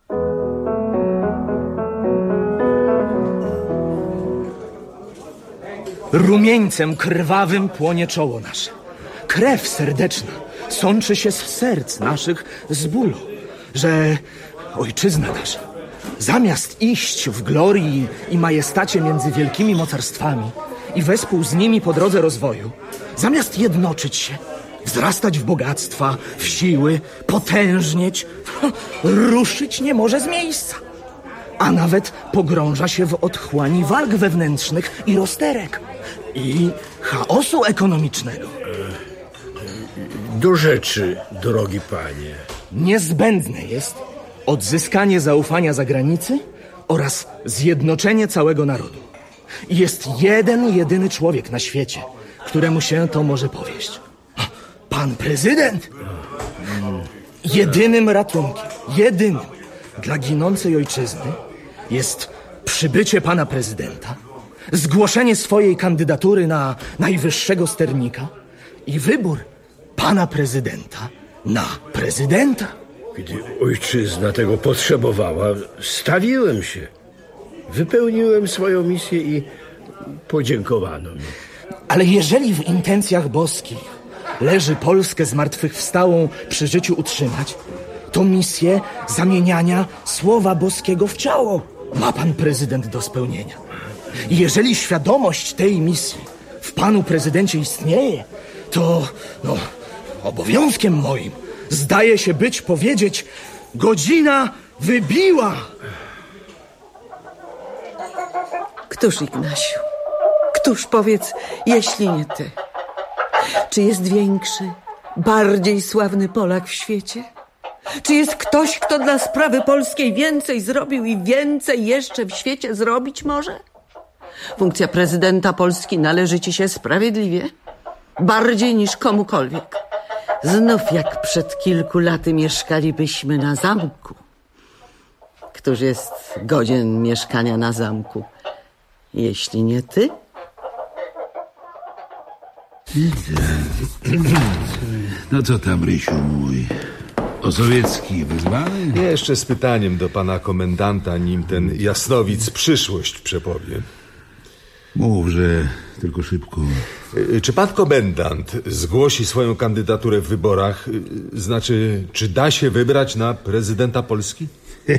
Rumieńcem krwawym płonie czoło nasze. Krew serdeczna sączy się z serc naszych z bólu, że ojczyzna nasza, zamiast iść w glorii i majestacie między wielkimi mocarstwami i wespół z nimi po drodze rozwoju, zamiast jednoczyć się, wzrastać w bogactwa, w siły, potężnieć, ruszyć nie może z miejsca, a nawet pogrąża się w otchłani walk wewnętrznych i rozterek i chaosu ekonomicznego. Do rzeczy, drogi panie. Niezbędne jest odzyskanie zaufania zagranicy oraz zjednoczenie całego narodu. I jest jeden, jedyny człowiek na świecie, któremu się to może powieść. Pan prezydent! Jedynym ratunkiem, jedynym dla ginącej ojczyzny jest przybycie pana prezydenta, zgłoszenie swojej kandydatury na najwyższego sternika i wybór pana prezydenta na prezydenta. Gdy ojczyzna tego potrzebowała, stawiłem się. Wypełniłem swoją misję i podziękowano mi. Ale jeżeli w intencjach boskich leży Polskę zmartwychwstałą przy życiu utrzymać, to misję zamieniania słowa boskiego w ciało ma pan prezydent do spełnienia. I jeżeli świadomość tej misji w panu prezydencie istnieje, to no, obowiązkiem moim zdaje się być powiedzieć: godzina wybiła. Któż, Ignasiu? Któż, powiedz, jeśli nie ty? Czy jest większy, bardziej sławny Polak w świecie? Czy jest ktoś, kto dla sprawy polskiej więcej zrobił i więcej jeszcze w świecie zrobić może? Funkcja prezydenta Polski należy ci się sprawiedliwie, bardziej niż komukolwiek. Znów jak przed kilku laty mieszkalibyśmy na zamku. Któż jest godzien mieszkania na zamku, jeśli nie ty? No co tam, Rysiu mój? Osowiecki wezwany? Jeszcze z pytaniem do pana komendanta, nim ten jasnowic przyszłość przepowie. Mów, że tylko szybko. Czy pan komendant zgłosi swoją kandydaturę w wyborach? Znaczy, czy da się wybrać na prezydenta Polski?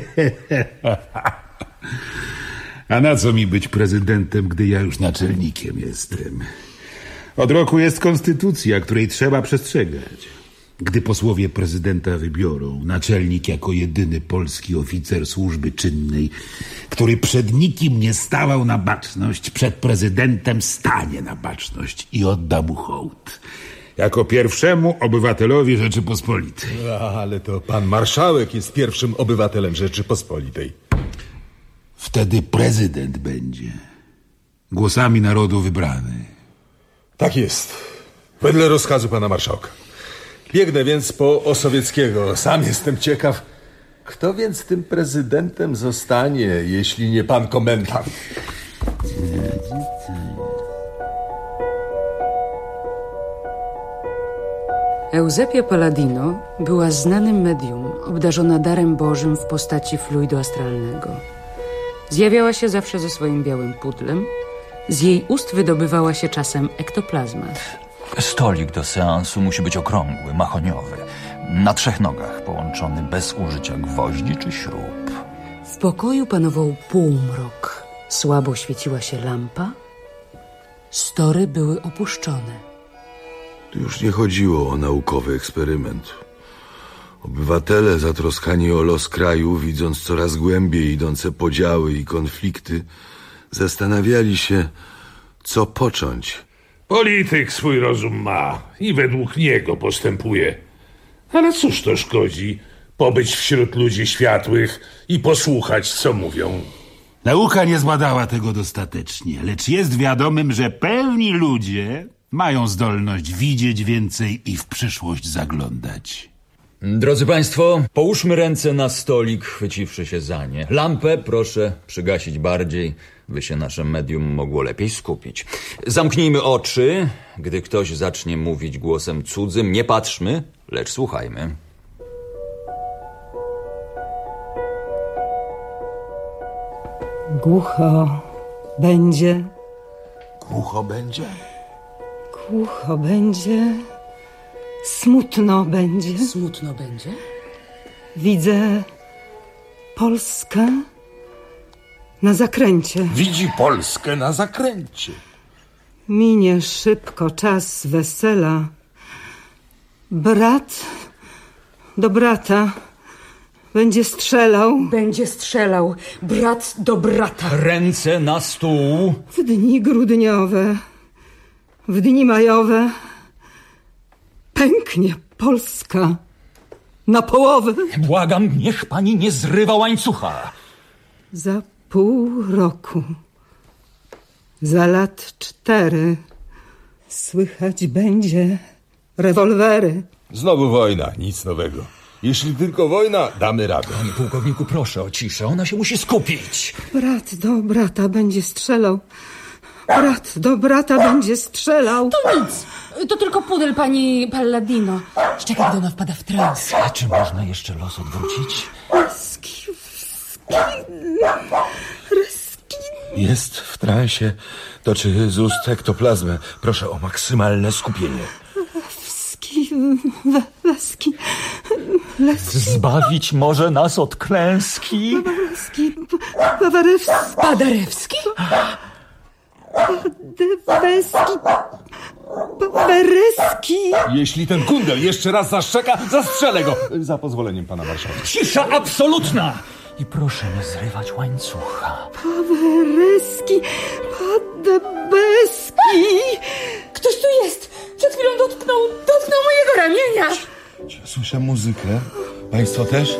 A na co mi być prezydentem, gdy ja już naczelnikiem jestem? Od roku jest konstytucja, której trzeba przestrzegać. Gdy posłowie prezydenta wybiorą, naczelnik jako jedyny polski oficer służby czynnej, który przed nikim nie stawał na baczność, przed prezydentem stanie na baczność i odda mu hołd. Jako pierwszemu obywatelowi Rzeczypospolitej. Ale to pan marszałek jest pierwszym obywatelem Rzeczypospolitej. Wtedy prezydent będzie głosami narodu wybrany. Tak jest. Wedle rozkazu pana marszałka. Biegnę więc po Osowieckiego. Sam jestem ciekaw, kto więc tym prezydentem zostanie, jeśli nie pan komendant. Eusebia Palladino była znanym medium, obdarzona darem Bożym w postaci fluidu astralnego. Zjawiała się zawsze ze swoim białym pudlem. Z jej ust wydobywała się czasem ektoplazma. Stolik do seansu musi być okrągły, mahoniowy, na trzech nogach, połączony bez użycia gwoździ czy śrub. W pokoju panował półmrok. Słabo świeciła się lampa. Story były opuszczone. Tu już nie chodziło o naukowy eksperyment. Obywatele zatroskani o los kraju, widząc coraz głębiej idące podziały i konflikty, zastanawiali się, co począć. Polityk swój rozum ma i według niego postępuje. Ale cóż to szkodzi pobyć wśród ludzi światłych i posłuchać, co mówią. Nauka nie zbadała tego dostatecznie, lecz jest wiadomym, że pewni ludzie mają zdolność widzieć więcej i w przyszłość zaglądać. Drodzy Państwo, połóżmy ręce na stolik, chwyciwszy się za nie. Lampę proszę przygasić bardziej, by się nasze medium mogło lepiej skupić. Zamknijmy oczy. Gdy ktoś zacznie mówić głosem cudzym, nie patrzmy, lecz słuchajmy. Głucho będzie. Głucho będzie. Głucho będzie. Smutno będzie. Smutno będzie? Widzę Polskę na zakręcie. Widzi Polskę na zakręcie. Minie szybko czas wesela. Brat do brata będzie strzelał. Będzie strzelał. Brat do brata. Ręce na stół. W dni grudniowe, w dni majowe pęknie Polska na połowę. Błagam, niech pani nie zrywa łańcucha. Za pół roku, za lat cztery, słychać będzie rewolwery. Znowu wojna, nic nowego. Jeśli tylko wojna, damy radę. Panie pułkowniku, proszę o ciszę, ona się musi skupić. Brat do brata będzie strzelał. Brat do brata będzie strzelał. To nic. To tylko pudel pani Palladino. Szczeka, gdy ona wpada w trans. A czy można jeszcze los odwrócić? Reski, reski, reski. Jest w transie, toczy z ust ektoplazmę. Proszę o maksymalne skupienie. Leski, Leski, Leski. Zbawić może nas od klęski. Leski, Paderewski. Paderewski? Paderewski. Paderewski. Jeśli ten kundel jeszcze raz zaszczeka, zastrzelę go. Za pozwoleniem pana marszałka. Cisza absolutna! I proszę nie zrywać łańcucha. Paderewski, Paderewski. Ktoś tu jest! Przed chwilą dotknął, dotknął mojego ramienia! Słyszę muzykę. Państwo też?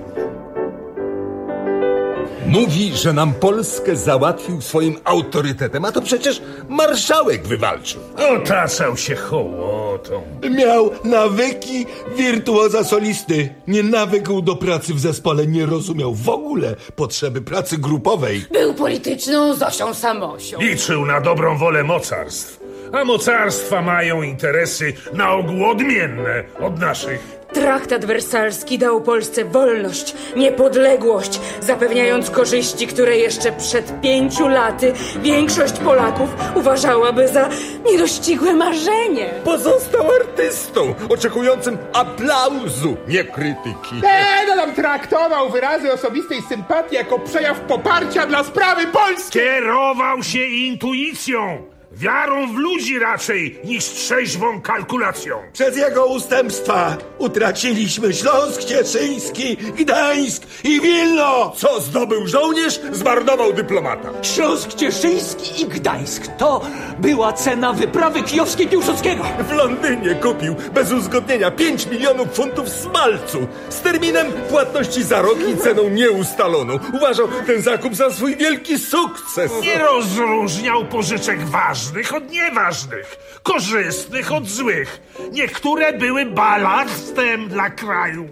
Mówi, że nam Polskę załatwił swoim autorytetem, a to przecież marszałek wywalczył. Otaczał się hołotą. Miał nawyki wirtuoza solisty. Nie nawykł do pracy w zespole, nie rozumiał w ogóle potrzeby pracy grupowej. Był polityczną Zosią Samosią. Liczył na dobrą wolę mocarstw. A mocarstwa mają interesy na ogół odmienne od naszych. Traktat wersalski dał Polsce wolność, niepodległość, zapewniając korzyści, które jeszcze przed pięciu laty większość Polaków uważałaby za niedościgłe marzenie. Pozostał artystą, oczekującym aplauzu, nie krytyki. Ten nam traktował wyrazy osobistej sympatii jako przejaw poparcia dla sprawy Polski. Kierował się intuicją. Wiarą w ludzi raczej niż trzeźwą kalkulacją. Przez jego ustępstwa utraciliśmy Śląsk Cieszyński, Gdańsk i Wilno. Co zdobył żołnierz, zmarnował dyplomata. Śląsk Cieszyński i Gdańsk to była cena wyprawy kijowskiej Piłsudskiego. W Londynie kupił bez uzgodnienia pięć milionów funtów smalcu z terminem płatności za rok i ceną nieustaloną. Uważał ten zakup za swój wielki sukces. Nie rozróżniał pożyczek ważnych od nieważnych, korzystnych od złych. Niektóre były balastem dla kraju.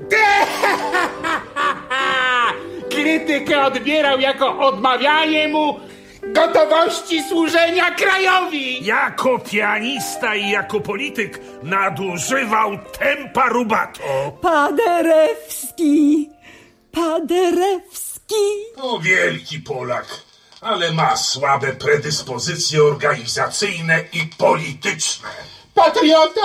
Krytykę odbierał jako odmawianie mu gotowości służenia krajowi. Jako pianista i jako polityk nadużywał tempa rubato. Paderewski, Paderewski. To wielki Polak, ale ma słabe predyspozycje organizacyjne i polityczne. Patriota?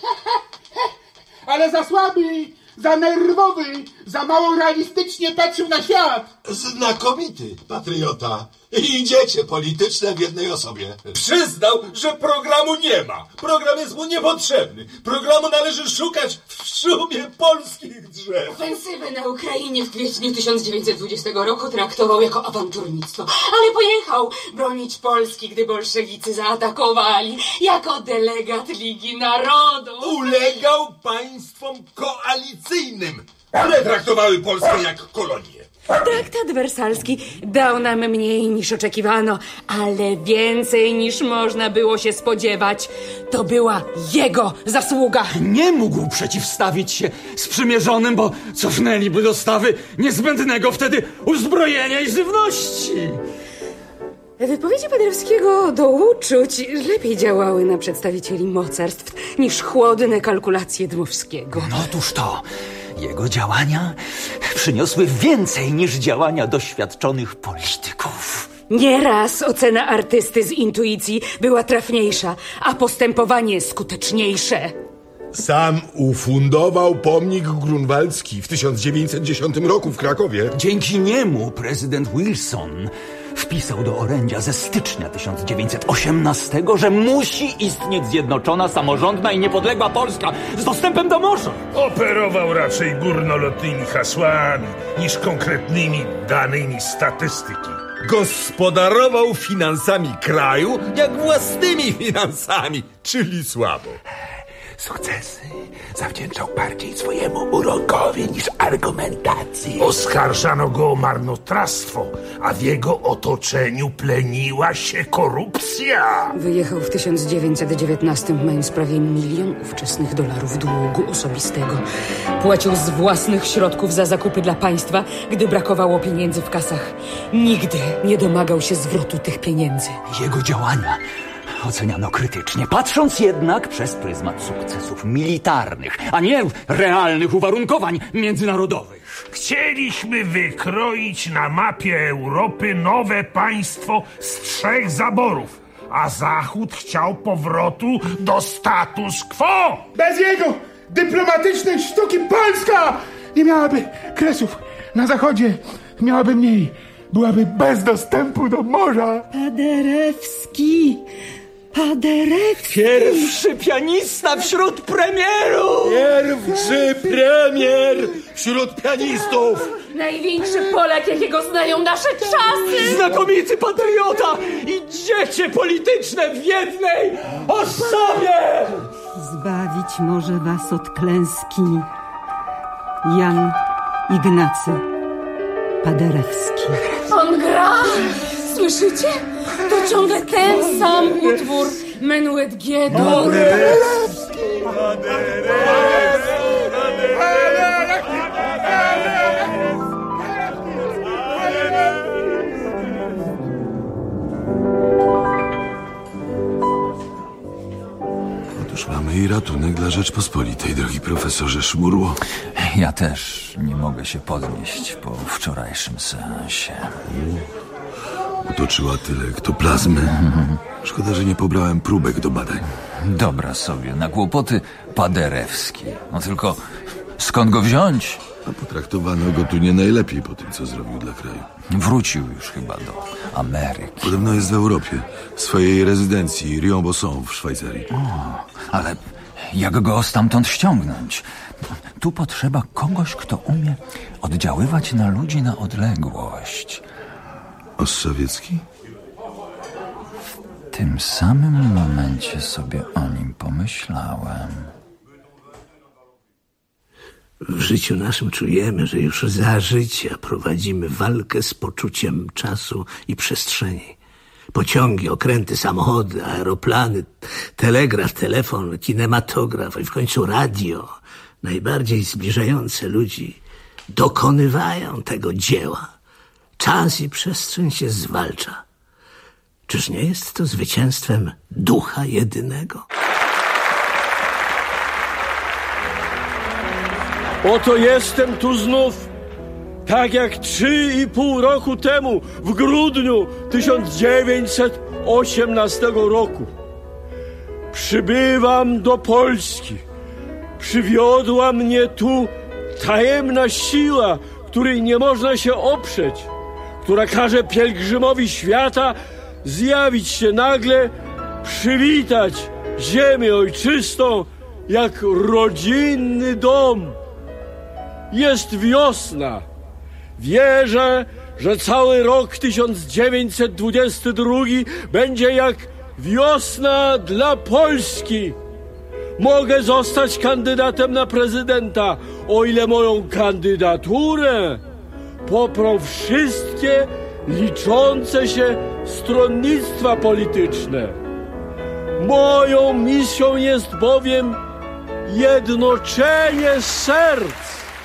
Ale za słaby, za nerwowy, za mało realistycznie patrzył na świat. Znakomity patriota. Idziecie polityczne w jednej osobie. Przyznał, że programu nie ma. Program jest mu niepotrzebny. Programu należy szukać w szumie polskich drzew. Ofensywę na Ukrainie w kwietniu tysiąc dziewięćset dwudziestego roku traktował jako awanturnictwo, ale pojechał bronić Polski, gdy bolszewicy zaatakowali, jako delegat Ligi Narodów. Ulegał państwom koalicyjnym, które traktowały Polskę jak kolonię. Traktat wersalski dał nam mniej niż oczekiwano, ale więcej niż można było się spodziewać. To była jego zasługa. Nie mógł przeciwstawić się sprzymierzonym, bo cofnęliby dostawy niezbędnego wtedy uzbrojenia i żywności. Wypowiedzi Paderewskiego do uczuć lepiej działały na przedstawicieli mocarstw niż chłodne kalkulacje Dmowskiego. No otóż to. Jego działania przyniosły więcej niż działania doświadczonych polityków. Nieraz ocena artysty z intuicji była trafniejsza, a postępowanie skuteczniejsze. Sam ufundował pomnik grunwaldzki w tysiąc dziewięćset dziesiątym roku w Krakowie. Dzięki niemu prezydent Wilson wpisał do orędzia ze stycznia tysiąc dziewięćset osiemnastego, że musi istnieć zjednoczona, samorządna i niepodległa Polska z dostępem do morza. Operował raczej górnolotnymi hasłami niż konkretnymi danymi statystyki. Gospodarował finansami kraju jak własnymi finansami, czyli słabo. Sukcesy zawdzięczał bardziej swojemu urokowi niż argumentacji. Oskarżano go o marnotrawstwo, a w jego otoczeniu pleniła się korupcja. Wyjechał w tysiąc dziewięćset dziewiętnastym, mając prawie milion ówczesnych dolarów długu osobistego. Płacił z własnych środków za zakupy dla państwa, gdy brakowało pieniędzy w kasach. Nigdy nie domagał się zwrotu tych pieniędzy. Jego działania oceniano krytycznie, patrząc jednak przez pryzmat sukcesów militarnych, a nie realnych uwarunkowań międzynarodowych. Chcieliśmy wykroić na mapie Europy nowe państwo z trzech zaborów, a Zachód chciał powrotu do status quo. Bez jego dyplomatycznej sztuki Polska nie miałaby kresów na zachodzie, miałaby mniej, byłaby bez dostępu do morza. Paderewski, Paderewski. Pierwszy pianista wśród premierów! Pierwszy premier wśród pianistów! Największy Polak, jakiego znają nasze czasy! Znakomity patriota i dziecię polityczne w jednej osobie! Zbawić może was od klęski Jan Ignacy Paderewski. On gra! Słyszycie? To ciągle ten sam utwór. Menuet G-dur. Paderewski! Paderewski! Otóż mamy i ratunek dla Rzeczpospolitej, drogi profesorze Szmurło. Ja też nie mogę się podnieść po wczorajszym seansie. Utoczyła tyle ektoplazmy. Szkoda, że nie pobrałem próbek do badań. Dobra sobie, na kłopoty Paderewski. No tylko skąd go wziąć? A potraktowano go tu nie najlepiej po tym, co zrobił dla kraju. Wrócił już chyba do Ameryki. Podobno jest w Europie, w swojej rezydencji Rion-Bosson w Szwajcarii. O, ale jak go stamtąd ściągnąć? Tu potrzeba kogoś, kto umie oddziaływać na ludzi na odległość. Ossowiecki? W tym samym momencie sobie o nim pomyślałem. W życiu naszym czujemy, że już za życia prowadzimy walkę z poczuciem czasu i przestrzeni. Pociągi, okręty, samochody, aeroplany, telegraf, telefon, kinematograf i w końcu radio, najbardziej zbliżające ludzi, dokonywają tego dzieła. Czas i przestrzeń się zwalcza. Czyż nie jest to zwycięstwem ducha jedynego? Oto jestem tu znów, tak jak trzy i pół roku temu, w grudniu tysiąc dziewięćset osiemnastego roku. Przybywam do Polski. Przywiodła mnie tu tajemna siła, której nie można się oprzeć, która każe pielgrzymowi świata zjawić się nagle, przywitać ziemię ojczystą jak rodzinny dom. Jest wiosna. Wierzę, że cały rok tysiąc dziewięćset dwudziesty drugi będzie jak wiosna dla Polski. Mogę zostać kandydatem na prezydenta, o ile moją kandydaturę poprą wszystkie liczące się stronnictwa polityczne. Moją misją jest bowiem jednoczenie serc.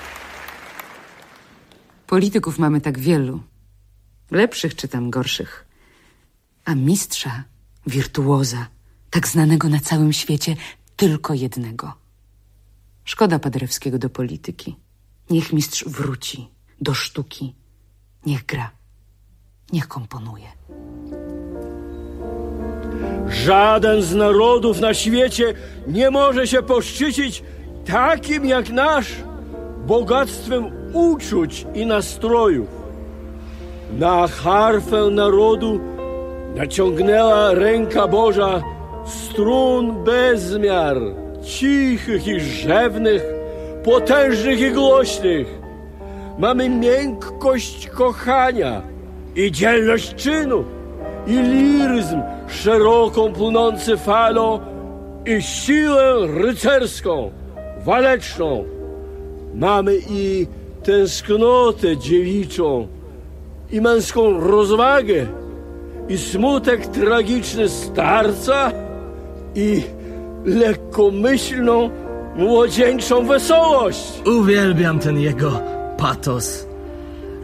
Polityków mamy tak wielu. Lepszych czy tam gorszych. A mistrza, wirtuoza, tak znanego na całym świecie, tylko jednego. Szkoda Paderewskiego do polityki. Niech mistrz wróci do sztuki. Niech gra. Niech komponuje. Żaden z narodów na świecie nie może się poszczycić takim jak nasz bogactwem uczuć i nastrojów. Na harfę narodu naciągnęła ręka Boża strun bezmiar, cichych i rzewnych, potężnych i głośnych. Mamy miękkość kochania i dzielność czynu, i liryzm szeroką płynący falą, i siłę rycerską, waleczną. Mamy i tęsknotę dziewiczą, i męską rozwagę, i smutek tragiczny starca, i lekkomyślną, młodzieńczą wesołość. Uwielbiam ten jego patos.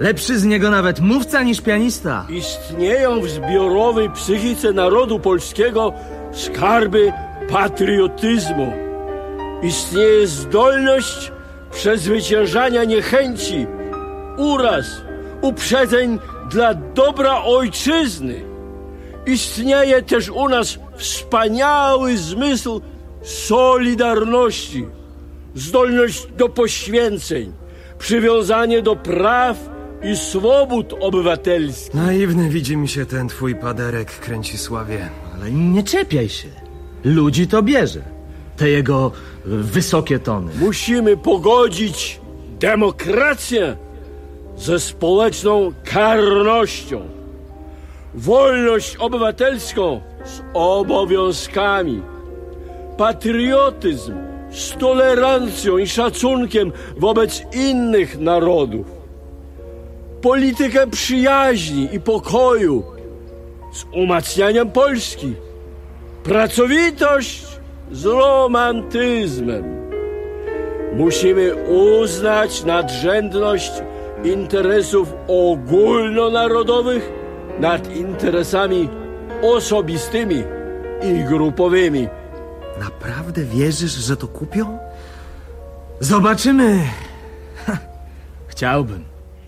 Lepszy z niego nawet mówca niż pianista. Istnieją w zbiorowej psychice narodu polskiego skarby patriotyzmu. Istnieje zdolność przezwyciężania niechęci, uraz, uprzedzeń dla dobra ojczyzny. Istnieje też u nas wspaniały zmysł solidarności, zdolność do poświęceń, przywiązanie do praw i swobód obywatelskich. Naiwny widzi mi się ten twój paderek, Kręcisławie. Ale nie czepiaj się. Ludzi to bierze. Te jego wysokie tony. Musimy pogodzić demokrację ze społeczną karnością, wolność obywatelską z obowiązkami, patriotyzm z tolerancją i szacunkiem wobec innych narodów, politykę przyjaźni i pokoju z umacnianiem Polski, pracowitość z romantyzmem. Musimy uznać nadrzędność interesów ogólnonarodowych nad interesami osobistymi i grupowymi. Naprawdę wierzysz, że to kupią? Zobaczymy. Ha, chciałbym.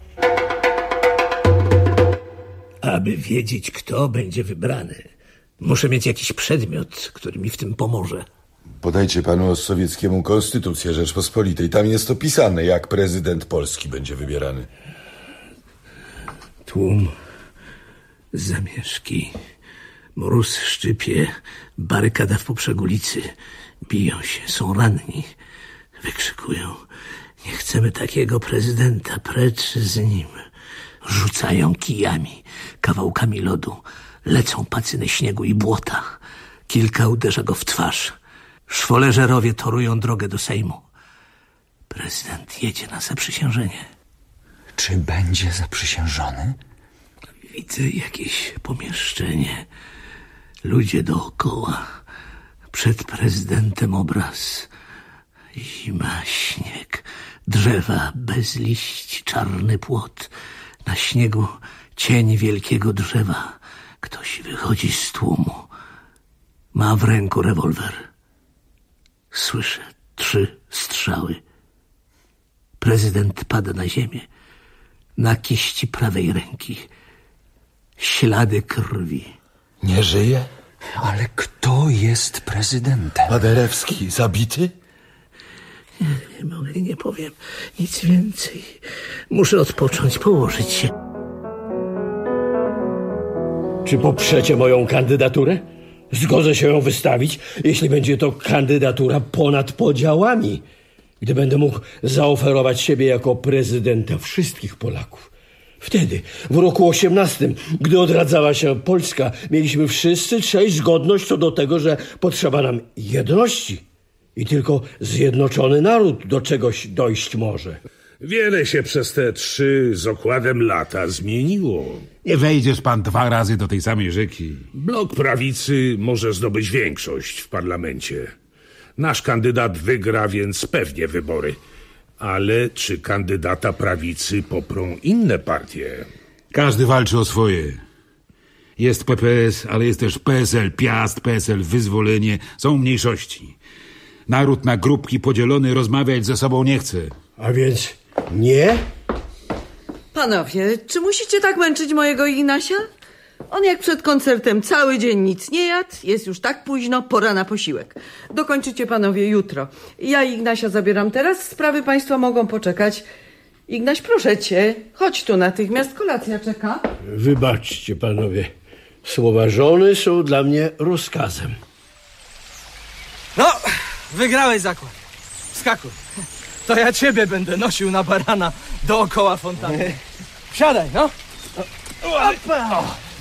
Aby wiedzieć, kto będzie wybrany, muszę mieć jakiś przedmiot, który mi w tym pomoże. Podajcie panu sowieckiemu Konstytucję Rzeczpospolitej. Tam jest opisane, jak prezydent Polski będzie wybierany. Tłum, zamieszki, mróz szczypie, barykada w poprzek ulicy. Biją się, są ranni, wykrzykują. Nie chcemy takiego prezydenta, precz z nim. Rzucają kijami, kawałkami lodu. Lecą pacyny śniegu i błota. Kilka uderza go w twarz. Szwoleżerowie torują drogę do Sejmu. Prezydent jedzie na zaprzysiężenie. Czy będzie zaprzysiężony? Widzę jakieś pomieszczenie. Ludzie dookoła. Przed prezydentem obraz. Zima, śnieg, drzewa bez liści, czarny płot. Na śniegu cień wielkiego drzewa. Ktoś wychodzi z tłumu. Ma w ręku rewolwer. Słyszę trzy strzały. Prezydent pada na ziemię. Na kiści prawej ręki ślady krwi. Nie żyje? Ale kto jest prezydentem? Paderewski zabity? Nie, nie mogę, nie powiem nic więcej. Muszę odpocząć, położyć się. Czy poprzecie moją kandydaturę? Zgodzę się ją wystawić, jeśli będzie to kandydatura ponad podziałami. Gdy będę mógł zaoferować siebie jako prezydenta wszystkich Polaków. Wtedy, w roku osiemnastym, gdy odradzała się Polska, mieliśmy wszyscy trzej zgodność co do tego, że potrzeba nam jedności. I tylko zjednoczony naród do czegoś dojść może. Wiele się przez te trzy z okładem lata zmieniło. Nie wejdziesz pan dwa razy do tej samej rzeki. Blok prawicy może zdobyć większość w parlamencie. Nasz kandydat wygra więc pewnie wybory. Ale czy kandydata prawicy poprą inne partie? Każdy walczy o swoje. Jest P P S, ale jest też P S L Piast, P S L Wyzwolenie. Są mniejszości. Naród na grupki podzielony rozmawiać ze sobą nie chce. A więc nie? Panowie, czy musicie tak męczyć mojego Ignasia? On jak przed koncertem cały dzień nic nie jadł, jest już tak późno, pora na posiłek. Dokończycie panowie jutro. Ja Ignasia zabieram teraz, sprawy państwa mogą poczekać. Ignaś, proszę cię, chodź tu natychmiast, kolacja czeka. Wybaczcie panowie, słowa żony są dla mnie rozkazem. No, wygrałeś zakład. Skakuj. To ja ciebie będę nosił na barana dookoła fontanny. Wsiadaj, no. Opa.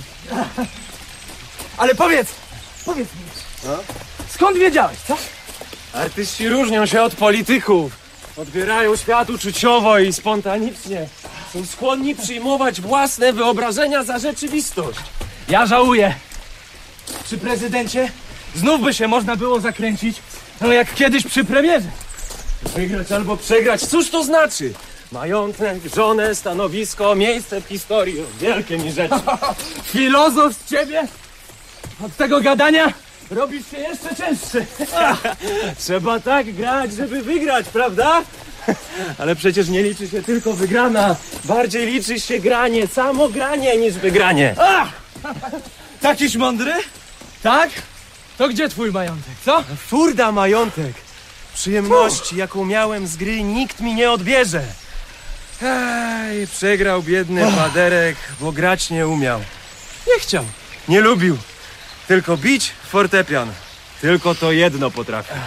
Ale powiedz, powiedz mi, no? Skąd wiedziałeś, co? Artyści różnią się od polityków. Odbierają świat uczuciowo i spontanicznie. Są skłonni przyjmować własne wyobrażenia za rzeczywistość. Ja żałuję. Przy prezydencie znów by się można było zakręcić, no jak kiedyś przy premierze. Wygrać albo przegrać, cóż to znaczy? Majątek, żonę, stanowisko, miejsce w historii. Wielkie mi rzeczy. Filozof z ciebie? Od tego gadania robisz się jeszcze częstszy. Trzeba tak grać, żeby wygrać, prawda? Ale przecież nie liczy się tylko wygrana. Bardziej liczy się granie, samo granie niż wygranie. A! Takiś mądry? Tak? To gdzie twój majątek, co? Furda majątek. Przyjemności, jaką miałem z gry, nikt mi nie odbierze. Ej, przegrał biedny Paderek, bo grać nie umiał. Nie chciał, nie lubił. Tylko bić fortepian. Tylko to jedno potrafił.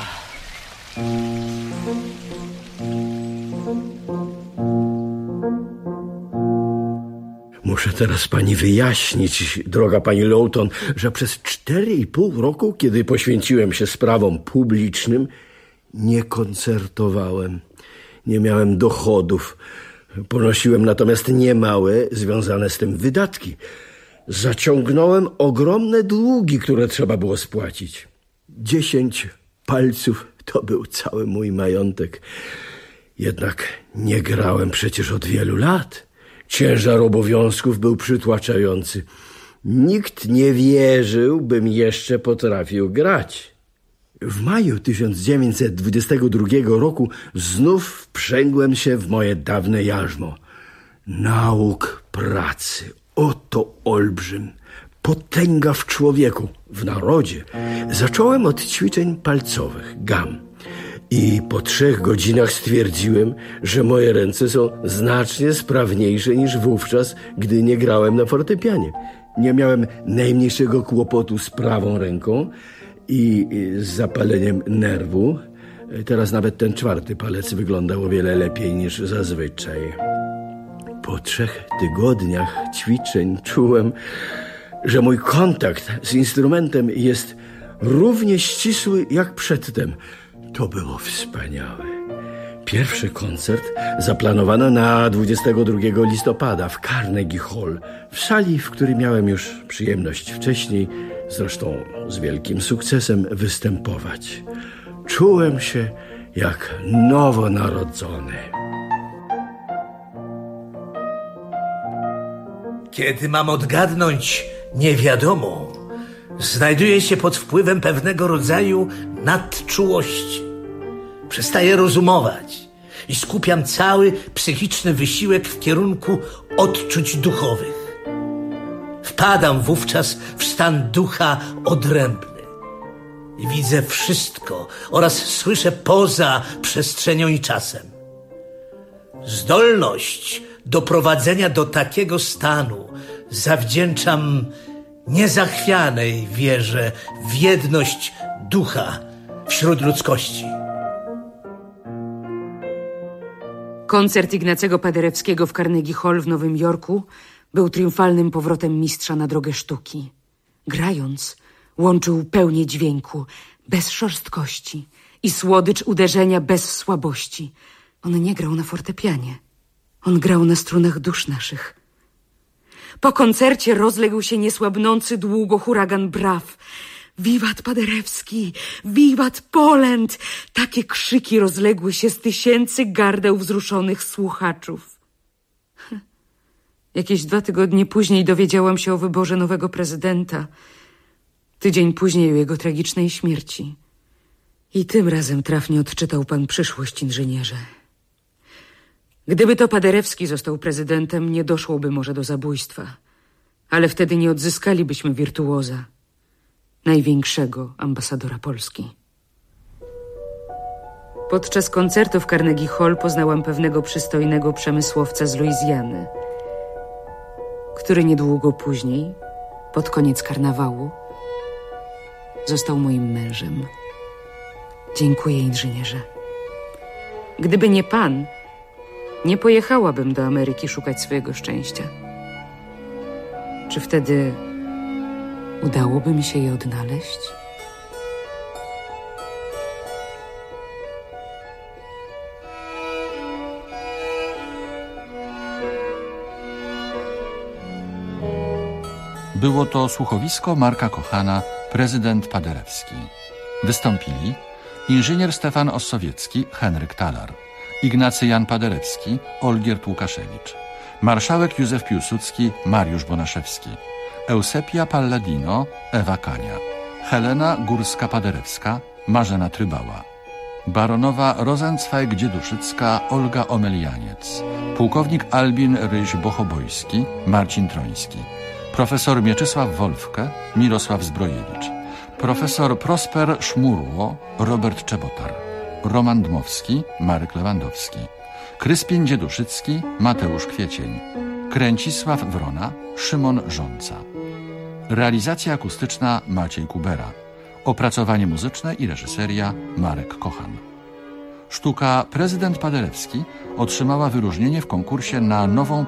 Muszę teraz pani wyjaśnić, droga pani Lowton, że przez cztery i pół roku, kiedy poświęciłem się sprawom publicznym, nie koncertowałem. Nie miałem dochodów. Ponosiłem natomiast niemałe, związane z tym wydatki. Zaciągnąłem ogromne długi, które trzeba było spłacić. Dziesięć palców to był cały mój majątek. Jednak nie grałem przecież od wielu lat. Ciężar obowiązków był przytłaczający. Nikt nie wierzył, bym jeszcze potrafił grać. W maju tysiąc dziewięćset dwudziestego drugiego roku znów wprzęgłem się w moje dawne jarzmo. Nauk pracy. Oto olbrzym. Potęga w człowieku, w narodzie. Zacząłem od ćwiczeń palcowych, gam. I po trzech godzinach stwierdziłem, że moje ręce są znacznie sprawniejsze niż wówczas, gdy nie grałem na fortepianie. Nie miałem najmniejszego kłopotu z prawą ręką i z zapaleniem nerwu. Teraz nawet ten czwarty palec wyglądał o wiele lepiej niż zazwyczaj. Po trzech tygodniach ćwiczeń czułem, że mój kontakt z instrumentem jest równie ścisły jak przedtem. To było wspaniałe. Pierwszy koncert zaplanowano na dwudziestego drugiego listopada w Carnegie Hall, w sali, w której miałem już przyjemność wcześniej, zresztą z wielkim sukcesem, występować. Czułem się jak nowonarodzony. Kiedy mam odgadnąć, nie wiadomo. Znajduję się pod wpływem pewnego rodzaju nadczułości. Przestaję rozumować i skupiam cały psychiczny wysiłek w kierunku odczuć duchowych. Wpadam wówczas w stan ducha odrębny i widzę wszystko oraz słyszę poza przestrzenią i czasem. Zdolność doprowadzenia do takiego stanu zawdzięczam niezachwianej wierze w jedność ducha wśród ludzkości. Koncert Ignacego Paderewskiego w Carnegie Hall w Nowym Jorku był triumfalnym powrotem mistrza na drogę sztuki. Grając, łączył pełnię dźwięku, bez szorstkości i słodycz uderzenia bez słabości. On nie grał na fortepianie. On grał na strunach dusz naszych. Po koncercie rozległ się niesłabnący długo huragan braw. Wiwat Paderewski! Wiwat Poland! Takie krzyki rozległy się z tysięcy gardeł wzruszonych słuchaczów. Jakieś dwa tygodnie później dowiedziałam się o wyborze nowego prezydenta. Tydzień później o jego tragicznej śmierci. I tym razem trafnie odczytał pan przyszłość, inżynierze. Gdyby to Paderewski został prezydentem, nie doszłoby może do zabójstwa. Ale wtedy nie odzyskalibyśmy wirtuoza, największego ambasadora Polski. Podczas koncertu w Carnegie Hall poznałam pewnego przystojnego przemysłowca z Luizjany, który niedługo później, pod koniec karnawału, został moim mężem. Dziękuję, inżynierze. Gdyby nie pan, nie pojechałabym do Ameryki szukać swojego szczęścia. Czy wtedy udałoby mi się je odnaleźć? Było to słuchowisko Marka Kochana, prezydent Paderewski. Wystąpili inżynier Stefan Ossowiecki, Henryk Talar, Ignacy Jan Paderewski, Olgierd Łukaszewicz. Marszałek Józef Piłsudski, Mariusz Bonaszewski. Eusebia Palladino, Ewa Kania. Helena Górska-Paderewska, Marzena Trybała. Baronowa Rosenzweig-Dzieduszycka, Olga Omelianiec. Pułkownik Albin Ryś-Bochobojski, Marcin Troński. Profesor Mieczysław Wolfke, Mirosław Zbrojewicz. Profesor Prosper Szmurło, Robert Czebotar. Roman Dmowski, Marek Lewandowski. Kryspin Dzieduszycki, Mateusz Kwiecień. Kręcisław Wrona, Szymon Żąca. Realizacja akustyczna Maciej Kubera. Opracowanie muzyczne i reżyseria Marek Kochan. Sztuka Prezydent Paderewski otrzymała wyróżnienie w konkursie na nową